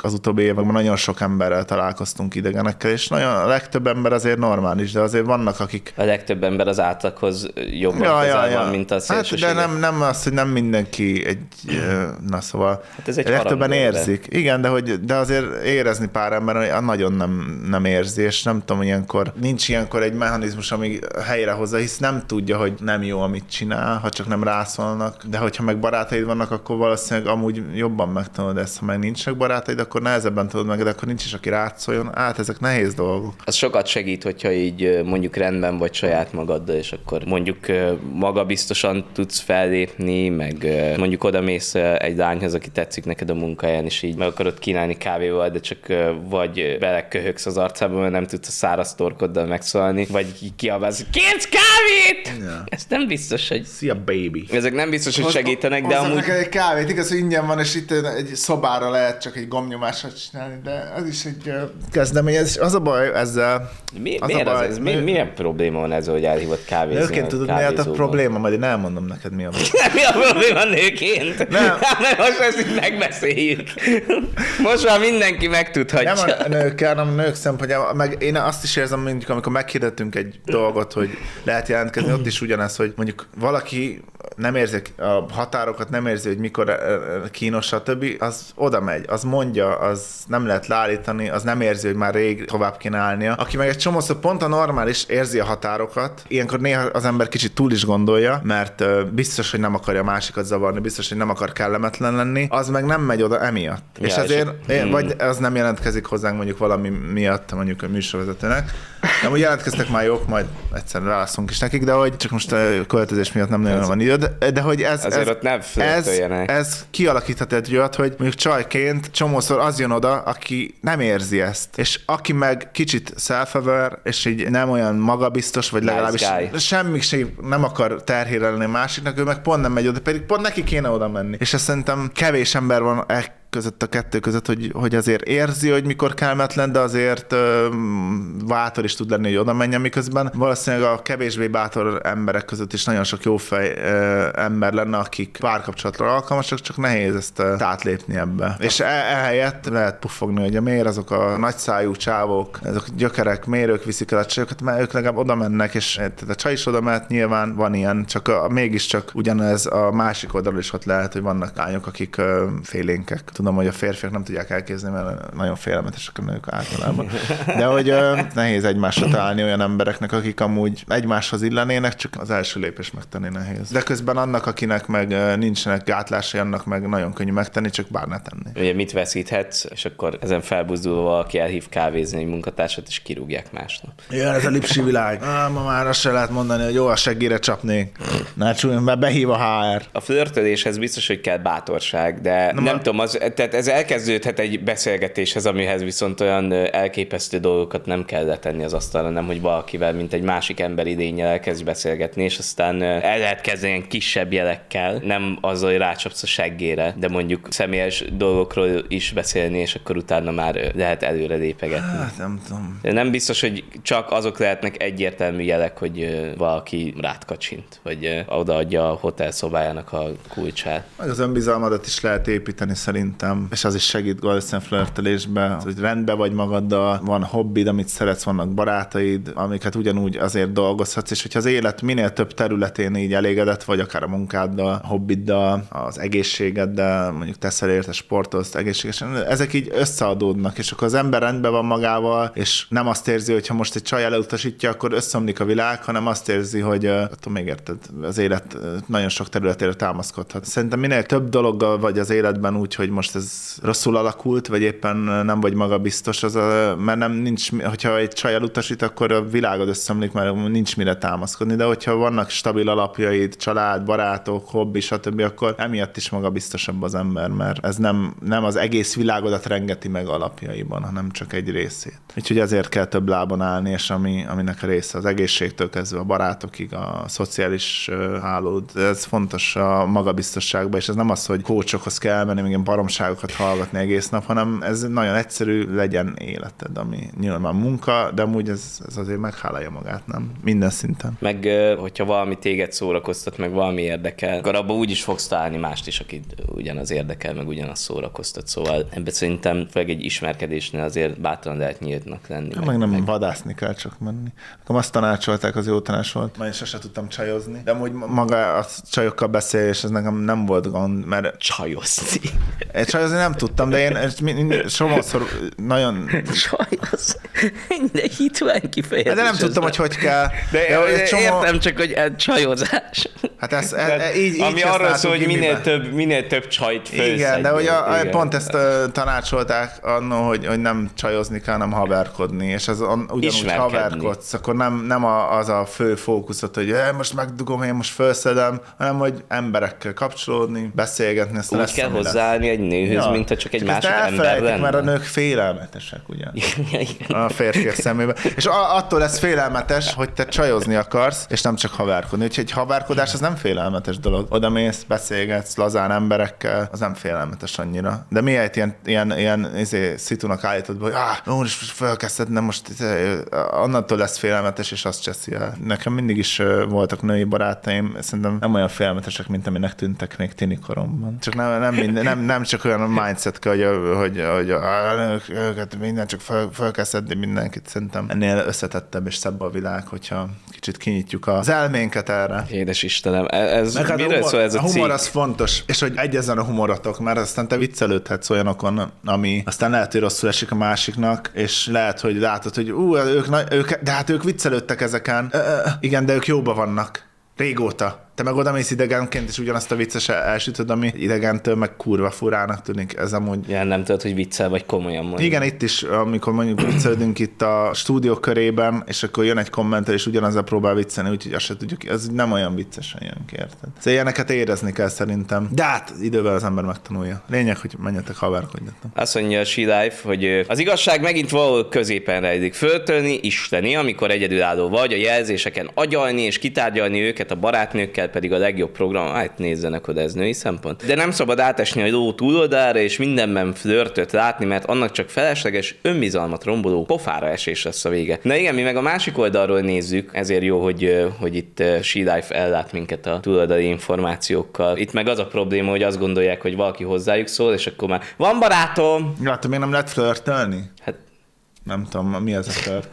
években nagyon sok emberrel találkoztunk idegenekkel, és a legtöbb ember azért normális, de azért vannak, akik... A legtöbb ember az átlaghoz jobban közel van, mint a szélsőséges. Hát, de nem az, hogy nem mindenki egy... Na szóval... Hát ez egy legtöbben érzik. Igen, de azért érezni pár ember nagyon nem érzi, és nem tudom, nincs ilyenkor egy mechanizmus, ami helyre hozza, hisz nem tudja, hogy nem jó, amit csinál, ha csak nem rászólnak, de hogyha meg barátaid vannak, akkor valószínűleg amúgy jobban megtanulod ezt, ha meg nincsenek barátaid, akkor nehezebben tudod meg, de akkor nincs is, aki rátszóljon. Ezek nehéz dolgok. Az sokat segít, hogyha így mondjuk rendben vagy saját magaddal, és akkor mondjuk magabiztosan tudsz fellépni, meg mondjuk odamész egy lányhoz, aki tetszik neked a munkáján, és így meg akarod kínálni kávéval, de csak vagy beleköhögsz az arcába, mert nem tudsz a száraz torkoddal megszólalni, vagy kiabálsz, hogy kérsz kávét! Yeah. Ez nem biztos, hogy... Szia, baby! Ezek nem biztos, hogy segítenek, de amúgy... Neked egy kávét, igaz, hogy ingyen van, és itt egy szobára lehet csak egy gombnyomással csinálni, de az is egy kezdeményezés. Az a baj ezzel... Milyen probléma van ezzel, hogy elhívott kávézni? Nőként tudod, mi a probléma? Majd én elmondom neked, mi a probléma. Mi a probléma nőként? Nem. Most ezt így megbeszéljük. Most már mindenki megtudhatja. Nem a nőkkel, hanem a nők szempontjából. Meg én azt is érzem, mondjuk, amikor meghirdettünk egy dolgot, hogy lehet jelentkezni, ott is ugyanaz, hogy mondjuk valaki nem érzi a határokat, nem érzi, hogy mikor kínos, stb., az oda megy, az mondja, az nem lehet leállítani, az nem érzi, hogy már rég tovább kéne állnia. Aki meg egy csomószor pont a normális érzi a határokat, ilyenkor néha az ember kicsit túl is gondolja, mert biztos, hogy nem akarja a másikat zavarni, biztos, hogy nem akar kellemetlen lenni, az meg nem megy oda emiatt. Ja, és azért, vagy az nem jelentkezik hozzánk mondjuk valami miatt, mondjuk a műsorvezetőnek. Nem, úgy jelentkeztek már jók, majd egyszerűen válaszolunk is nekik, de hogy csak most a költözés miatt nem nagyon van idő, de hogy ez kialakíthat egy olyat, hogy mondjuk csajként csomószor az jön oda, aki nem érzi ezt. És aki meg kicsit self-aware, és így nem olyan magabiztos, vagy legalábbis semmi nem akar terhére lenni a másiknak, ő meg pont nem megy oda, pedig pont neki kéne oda menni. És ezt szerintem kevés ember van között a kettő között, hogy azért érzi, hogy mikor kellemetlen, de azért bátor is tud lenni, hogy oda menjen, miközben valószínűleg a kevésbé bátor emberek között is nagyon sok jófej ember lenne, akik párkapcsolatra alkalmasak, csak nehéz ezt átlépni ebbe. És ehelyett lehet puffogni, hogy miért azok a nagyszájú csávók, ezek a gyökerek, miért ők viszik el a csajokat, mert ők legalább oda mennek, és a csaj is oda mehet, nyilván van ilyen, csak mégiscsak ugyanez a másik oldalról is ott lehet, hogy vannak lányok, akik félénkek. Tudom, hogy a férfiak nem tudják elképzelni, mert nagyon félelmetesek a nők általában. De hogy nehéz egymásra találni olyan embereknek, akik amúgy egymáshoz illenének, csak az első lépés megtenni nehéz. De közben annak, akinek meg nincsenek gátlásai, annak meg nagyon könnyű megtenni, csak bár ne tenni. Ugye mit veszíthetsz, és akkor ezen felbuzdulva valaki elhív kávézni egy munkatársat, és kirúgják másnap. Jön ez a lipsi világ. Ma már azt se lehet mondani, hogy jó, a seggére csapnék. Ne csúljunk, mert behív a HR. A flörtöléshez biztos, hogy kell bátorság, de nem tudom, tehát ez elkezdődhet egy beszélgetéshez, amihez viszont olyan elképesztő dolgokat nem kell letenni az asztalra, nem, hogy valakivel, mint egy másik ember idényel elkezd beszélgetni, és aztán el lehet kezdeni ilyen kisebb jelekkel, nem azzal, hogy rácsapsz a seggére, de mondjuk személyes dolgokról is beszélni, és akkor utána már lehet előre lépegetni. Hát nem tudom. De nem biztos, hogy csak azok lehetnek egyértelmű jelek, hogy valaki rád kacsint, vagy odaadja a hotel szobájának a kulcsát. Meg az önbizalmadat is lehet építeni szerintem, és az is segít valószínűleg flörtölésben, hogy rendben vagy magaddal, van hobbid, amit szeretsz, vannak barátaid, amiket ugyanúgy azért dolgozhatsz, és hogyha az élet minél több területén így elégedett vagy, akár a munkáddal, hobbiddal, az egészségeddel, mondjuk teszel érte, sportolsz egészségesen, ezek így összeadódnak, és akkor az ember rendben van magával, és nem azt érzi, hogy ha most egy csaj elutasítja, akkor összeomlik a világ, hanem azt érzi, hogy attól még érted, az élet nagyon sok területére támaszkodhat. Szerintem minél több dologgal vagy az életben úgy, hogy most ez rosszul alakult, vagy éppen nem vagy magabiztos, mert nem nincs, hogyha egy csaj elutasít, akkor a világod összeomlik, mert nincs mire támaszkodni, de hogyha vannak stabil alapjaid, család, barátok, hobbi, stb., akkor emiatt is magabiztosabb az ember, mert ez nem az egész világodat rengeti meg alapjaiban, hanem csak egy részét. Úgyhogy ezért kell több lábon állni, és aminek a része az egészségtől kezdve a barátokig, a szociális hálód, ez fontos a magabiztosságban, és ez nem az, hogy coachokhoz kell menni, még ilyen baromság butaságokat hallgatni egész nap, hanem ez nagyon egyszerű, legyen életed, ami nyilván munka, de amúgy ez azért meghálálja magát, nem? Minden szinten. Meg, hogyha valami téged szórakoztat, meg valami érdekel, akkor abban úgy is fogsz találni mást is, akit ugyanaz érdekel, meg ugyanaz szórakoztat. Szóval ebben szerintem főleg egy ismerkedésnél azért bátran lehet nyíltnak lenni. Meg nem vadászni kell csak menni. Nekem azt tanácsolták, az jó tanács volt. Már én sose tudtam csajozni. De amúgy maga a csajokkal beszélés, ez nekem nem volt gond, mert... Csajozni? Csajozni nem tudtam, de én sokszor nagyon... Csajozni? De hitvány kifejezés. De nem tudtam, hogy kell. De értem csak, hogy csajozás. Hát ez így ami arról szól, hogy minél több csajt fölszedjünk. Igen, de hogy pont ezt tanácsolták annól, hogy nem csajozni kell, hanem haverkodni, és ez ugyanúgy haverkodsz, akkor nem az a fő fókuszot, hogy most megdugom, én most felszedem, hanem hogy emberekkel kapcsolódni, beszélgetni. Ezt úgy kell hozzáállni egy nőhöz, mint ha csak egy másik ember lenne. Mert a nők félelmetesek, ugye? A férfiak szemében. És attól lesz félelmetes, hogy te csajozni akarsz, és nem csak haverkodni. Úgyhogy haverkodás az nem félelmetes dolog. Oda mész, beszélgetsz lazán emberekkel, az nem félelmetes annyira. De miért ilyen szitunak állítod, hogy most felkezdted, nem most annantól lesz félelmetes, és azt cseszi el. Nekem mindig is voltak női barátaim, szerintem nem olyan félelmetesek, mint aminek tűntek még tini koromban. Csak nem csak olyan mindset kell, hogy őket minden csak fel kell szedni mindenkit. Szerintem ennél összetettebb és szebb a világ, hogyha kicsit kinyitjuk az elménket erre. Édes Istenem, ez miről szól ez a humor az fontos, és hogy egyezzen a humorotok, mert aztán te viccelődhetsz olyanokon, ami aztán lehet, hogy rosszul esik a másiknak, és lehet, hogy látod, hogy de hát ők viccelődtek ezeken. Igen, de ők jóba vannak. Régóta. Te meg oda mész idegenként, és ugyanazt a vicces elsütöd, ami idegentől meg kurva furának tűnik. Ez amúgy... Ja, nem tudod, hogy viccel vagy komolyan mondani. Igen, itt is, amikor mondjuk viccelődünk itt a stúdió körében, és akkor jön egy kommentel, és ugyanazzal próbál viccelni, úgyhogy azt se tudjuk, ez nem olyan viccesen jön ki, érted? Szóval ilyeneket érezni kell szerintem. De hát idővel az ember megtanulja. Lényeg, hogy menjetek, haverkodjatok. Azt mondja a She Life, hogy az igazság megint valahol középen rejlik. Föltölni, isteni, amikor egyedülálló vagy, a jelzéseken agyalni és kitárgyalni őket a barátnőkkel, pedig a legjobb program, hát nézzenek oda, ez női szempont. De nem szabad átesni a ló túloldalára, és mindenben flörtöt látni, mert annak csak felesleges, önbizalmat romboló pofára esés lesz a vége. Na igen, mi meg a másik oldalról nézzük, ezért jó, hogy itt She Life ellát minket a túloldali információkkal. Itt meg az a probléma, hogy azt gondolják, hogy valaki hozzájuk szól, és akkor már van barátom! Látom, még nem lehet flörtölni? Hát nem tudom, mi az a flört.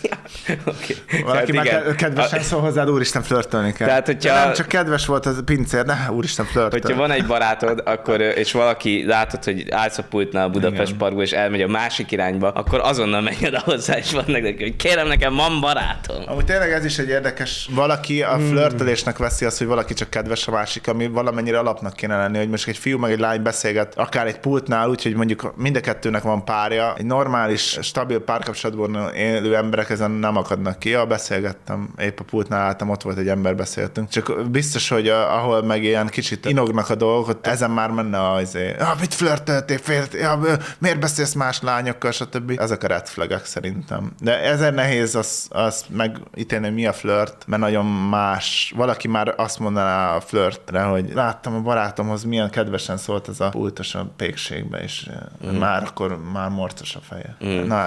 Okay. Valaki már kedvesen szól hozzád, úristen, flörtölni kell. Tehát, hogyha... Nem, csak kedves volt az pincér, úristen, flörtöl. Hogyha van egy barátod, akkor, és valaki látod, hogy állsz a pultnál a Budapest Parkba, és elmegy a másik irányba, akkor azonnal menj oda hozzá, és van neki, hogy kérem, nekem van barátom. Amúgy tényleg ez is egy érdekes. Valaki a flörtölésnek veszi azt, hogy valaki csak kedves a másik, ami valamennyire alapnak kéne lenni, hogy most egy fiú meg egy lány beszélget, akár egy pultnál, úgyhogy mondjuk mind a kettőnek van párja, egy normális, stabil párkapcsolatban élő emberek ezen nem akadnak ki. Beszélgettem, épp a pultnál álltam, ott volt egy ember, beszéltünk. Csak biztos, hogy ahol meg ilyen kicsit inognak a dolgok, ezen már menne mit flörtöltél, miért beszélsz más lányokkal, stb. Ezek a red flagek szerintem. De ezért nehéz az megítélni, hogy mi a flört, mert nagyon más. Valaki már azt mondaná a flörtre, hogy láttam a barátomhoz milyen kedvesen szólt ez a pultos a pékségbe, és már morcos a feje. Na,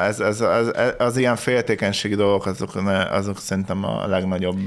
az ilyen féltékenységi dolgok, azok szerintem a legnagyobb,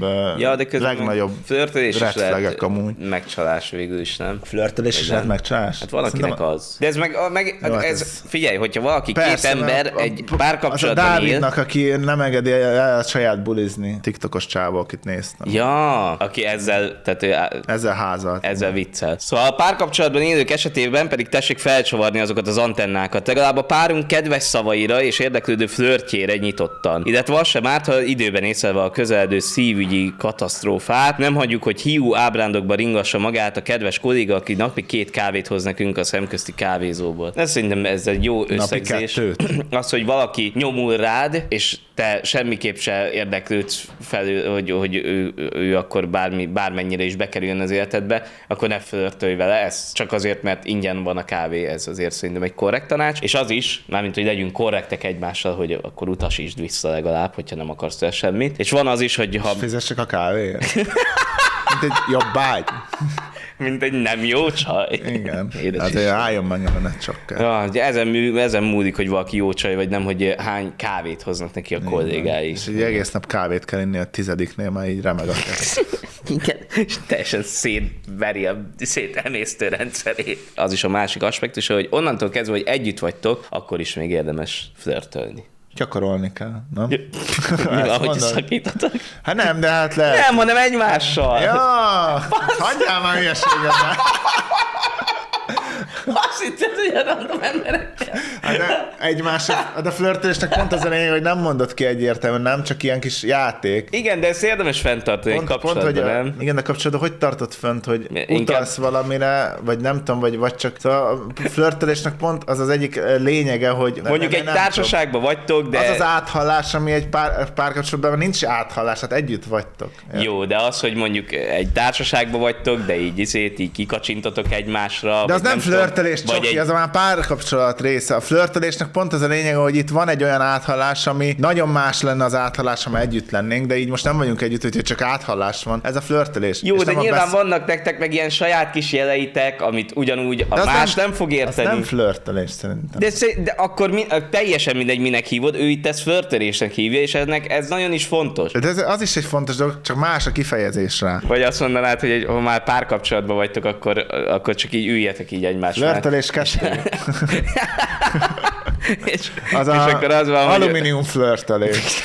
flörtölés is lehet amúgy. Megcsalás végül is, nem? Flörtölés is lehet megcsalás? Hát valakinek az. De ez figyelj, hogyha valaki két ember egy párkapcsolatban él... Az a Dávidnak, aki nem engedi el saját bulizni, TikTokos csávó, akit néztem. Ja, aki ezzel házalt. Ezzel viccel. Szóval a párkapcsolatban élők esetében pedig tessék felcsavarni azokat az antennákat. Legalább a párunk kedves szavaira és érdeklődő flörtjére nyitottan. Illetve az sem árt, ha időben észlelve a közeledő szívügyi katasztrófát, nem hagyjuk, hogy hiú ábrándokba ringassa magát a kedves kolléga, aki napi 2 kávét hoz nekünk a szemközti kávézóból. Ez szerintem ez egy jó összegzés. Az, hogy valaki nyomul rád, és te semmiképp se érdeklődsz felül, hogy ő akkor bármennyire is bekerüljön az életedbe, akkor ne flörtölj vele. Ez csak azért, mert ingyen van a kávé, ez azért szerintem egy korrekt tanács. És az is, mármint, hogy legyünk korrektek egymással, hogy akkor utasítsd vissza legalább, hogyha nem akarsz tőle semmit. És van az is, hogy ha... Fizessek a kávéért. Mint egy jobbágy. Mint egy nem jó csaj. Igen. Édes hát álljon meg, ne csak kell. Ja, ezen múlik, hogy valaki jó csaj, vagy nem, hogy hány kávét hoznak neki a kollégái. És így egész nap kávét kell inni a 10-nél, már így remeg a Igen, és teljesen szétveri szétemésztő rendszerét. Az is a másik aspektus, hogy onnantól kezdve, hogy együtt vagytok, akkor is még érdemes flörtölni. Gyakorolni kell, nem? Ahogy szakítatok. Hát nem, de hát lehet. Nem, hanem egymással. Ja, hagyjál már hülyeséget már. Azt hitted, hogy a random emberekkel. Hát de flörtölésnek pont az a lényeg, hogy nem mondod ki egyértelműen, nem csak ilyen kis játék. Igen, de ezt érdemes fenntartani egy kapcsolatban, nem? Igen, de kapcsolatban hogy tartod fönt, hogy utalsz valamire, vagy nem tudom, vagy csak a flörtölésnek pont az az egyik lényege, hogy... Mondjuk egy társaságban vagytok, de... Az áthallás, ami egy párkapcsolatban nincs áthallás, hát együtt vagytok. Jó, de az, hogy mondjuk egy társaságban vagytok, de így kikacsintotok egymásra. De az nem flörtölés, csak az már párkapcsolat része. A flörtölésnek pont az a lényeg, hogy itt van egy olyan áthallás, ami nagyon más lenne az áthallás, ha együtt lennénk, de így most nem vagyunk együtt, úgyhogy csak áthallás van. Ez a flörtölés. Jó, de nyilván vannak nektek meg ilyen saját kis jeleitek, amit ugyanúgy a más nem fog érteni. Ez nem flörtölés szerintem. De akkor teljesen mindegy, minek hívod, ő itt ezt flörtölésnek hívja, és ez nagyon is fontos. De az is egy fontos dolog, csak más a kifejezés rá. Vagy azt mondanád, hogy ha már párkapcsolatban vagytok, akkor csak így üljetek így egymásra. Flörtölés 2. és akkor az van, alumínium flörtölés.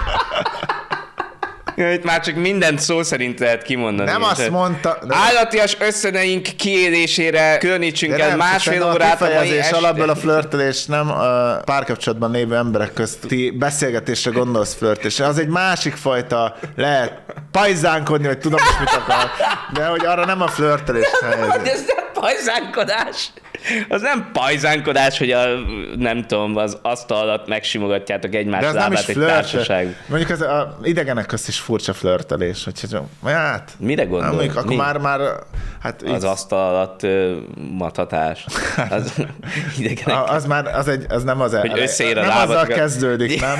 Itt már csak mindent szó szerint lehet kimondani. Nem azt mondta... Állatias összeneink kiélésére különítsünk el másfél órát a mai este. Alapból a flörtölés nem a párkapcsolatban lévő emberek közti beszélgetésre gondolsz flörtölésre. Az egy másik fajta, lehet pajzánkodni, vagy tudom is mit akar, de hogy arra nem a flörtölés helyezés. Ez nem pajzánkodás. Az nem pajzánkodás, hogy nem tudom, az asztal alatt megsimogatjátok egymás lábát egy társaság. Mondjuk ez a idegenek közt is furcsa flörtölés. Hát, mire gondolsz? Mondjuk, akkor már hát az asztal alatt mathatás. Az idegenek. Az nem az hogy összeér a nem lábat. azzal kezdődik, nem?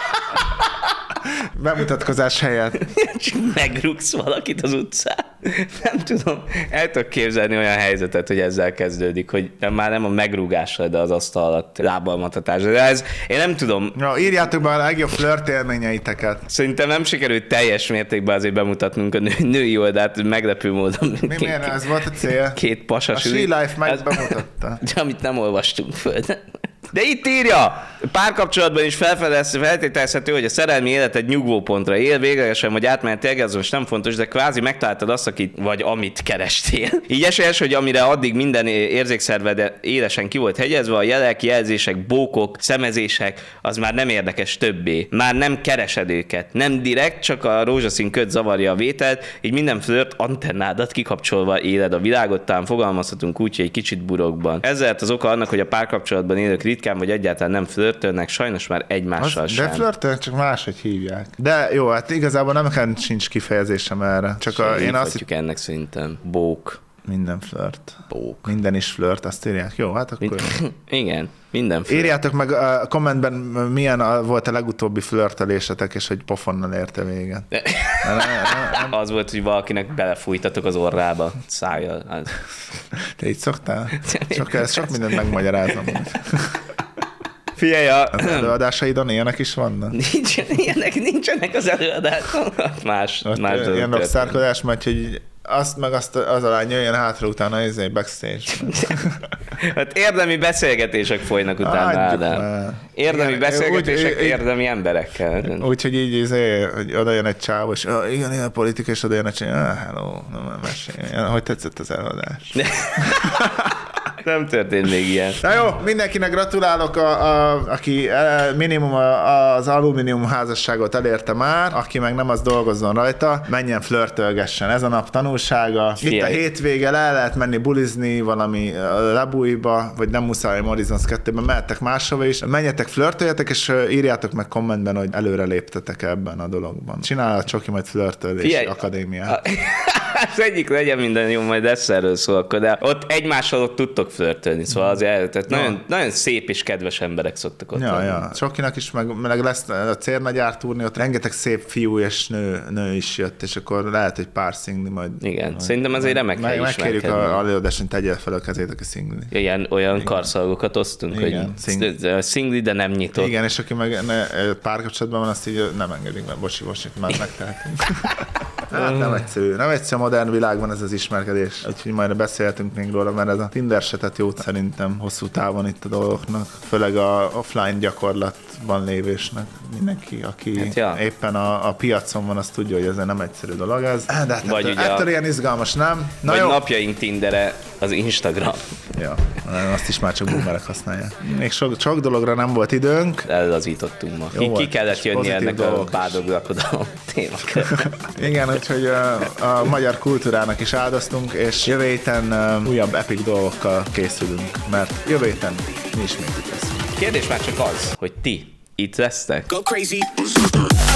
Bemutatkozás helyett. Csak megrúgsz valakit az utcán. Nem tudom. El tudok képzelni olyan helyzetet, hogy ezzel kezdődik, hogy már nem a megrúgással, de az asztal alatt lábalmatatás. De ez, én nem tudom. Ja, írjátok be a legjobb flirt élményeiteket. Szerintem nem sikerült teljes mértékben azért bemutatnunk a női oldalt, meglepő módon. Milyen ez volt a cél? Két pasas. A She Life meg bemutatta. De amit nem olvastunk föl. De itt írja, párkapcsolatban is feltételezhető, hogy a szerelmi élet egy nyugvópontra ér, véglegesen vagy átmenetileg, ez most nem fontos, de kvázi megtaláltad azt, vagy amit kerestél. Így esélyes, hogy amire addig minden érzékszerved élesen ki volt hegyezve, a jelek, jelzések, bókok, szemezések, az már nem érdekes többé. Már nem keresed őket. Nem direkt, csak a rózsaszín köd zavarja a vételt, így minden flirt antennádat kikapcsolva éled a világot, talán fogalmazhatunk úgy, hogy egy kicsit burokban. Ezzel az oka annak, hogy a párkapcsolatban élők ritkán vagy egyáltalán nem flörtölnek, sajnos már egymással sem. De flörtölnek, csak máshogy hívják. De jó, hát igazából nem sincs kifejezésem erre. Csak én azt ennek szerintem bók. Minden flört. Bók. Minden is flört, azt írják. Jó, hát akkor... Igen, minden flört. Írjátok meg a kommentben, milyen volt a legutóbbi flörtölésetek, és hogy pofonnal érte véget. Nem. Az volt, hogy valakinek belefújtatok az orrába szájjal. Te így szoktál? Sok mindent megmagyarázom. Figyelj, az előadásaidon ilyenek is vannak? Nincsenek az előadáson. Más ilyen rockstárkodás, mert hogy azt az alány jöjjön hátra utána backstage. Hát érdemi beszélgetések folynak utána, Ádám. Érdemi beszélgetések érdemi emberekkel. Úgyhogy így hogy oda jön egy csáv, és igen, ilyen politika, és oda jön egy csáv, hello, mesélj. Hogy tetszett az előadás? Nem történt még ilyen. Na jó, mindenkinek gratulálok, aki minimum az alumínium házasságot elérte már, aki meg nem, az dolgozzon rajta, menjen flörtölgessen. Ez a nap tanulsága. Itt a hétvége le lehet menni bulizni valami lebújba, vagy nem muszáj Morizons 2-ben, mehettek máshova is. Menjetek, flörtöljetek, és írjátok meg kommentben, hogy előre léptetek ebben a dologban. Csinál a Csoki majd flörtölési akadémiát. Az egyik legyen minden jó, majd lesz erről szó, akkor de ott egymással ott tudtok tudok flörtölni, szóval azért tehát nagyon szép és kedves emberek szoktak ott lenni. Ja. Csokinak is, meg lesz a Cérnagyár-turné, ott rengeteg szép fiú és nő is jött, és akkor lehet, hogy pár szingli majd. Igen, szerintem azért remek hely ismerkedni. Megkérjük a előadáson, tegye fel a kezét, aki szingli. Olyan karszalagokat osztunk, hogy szingli, de nem nyitott. Igen, és aki meg párkapcsolatban van, azt így nem engedik, mert bocsi, már megtehetünk. Hát nem egyszerű a modern világban ez az ismerkedés. Úgyhogy majd beszélhetünk még róla, mert ez a Tinder se tett jót szerintem hosszú távon itt a dolgoknak. Főleg a offline gyakorlatban lévésnek. Mindenki, aki éppen a piacon van, azt tudja, hogy ez nem egyszerű dolog ez. De hát vagy ettől ilyen izgalmas, nem? Vagy napjaink Tindere az Instagram. Ja, azt is már csak boomerek használják. Még sok dologra nem volt időnk. Ellazítottunk ma. Ki kellett jönni ennek a bádoglakodalom témakör. Igen, úgyhogy a magyar kultúrának is áldoztunk, és jövő héten újabb epic dolgokkal készülünk, mert jövő héten mi ismét itt leszünk. Kérdés már csak az, hogy ti itt lesztek? Go crazy.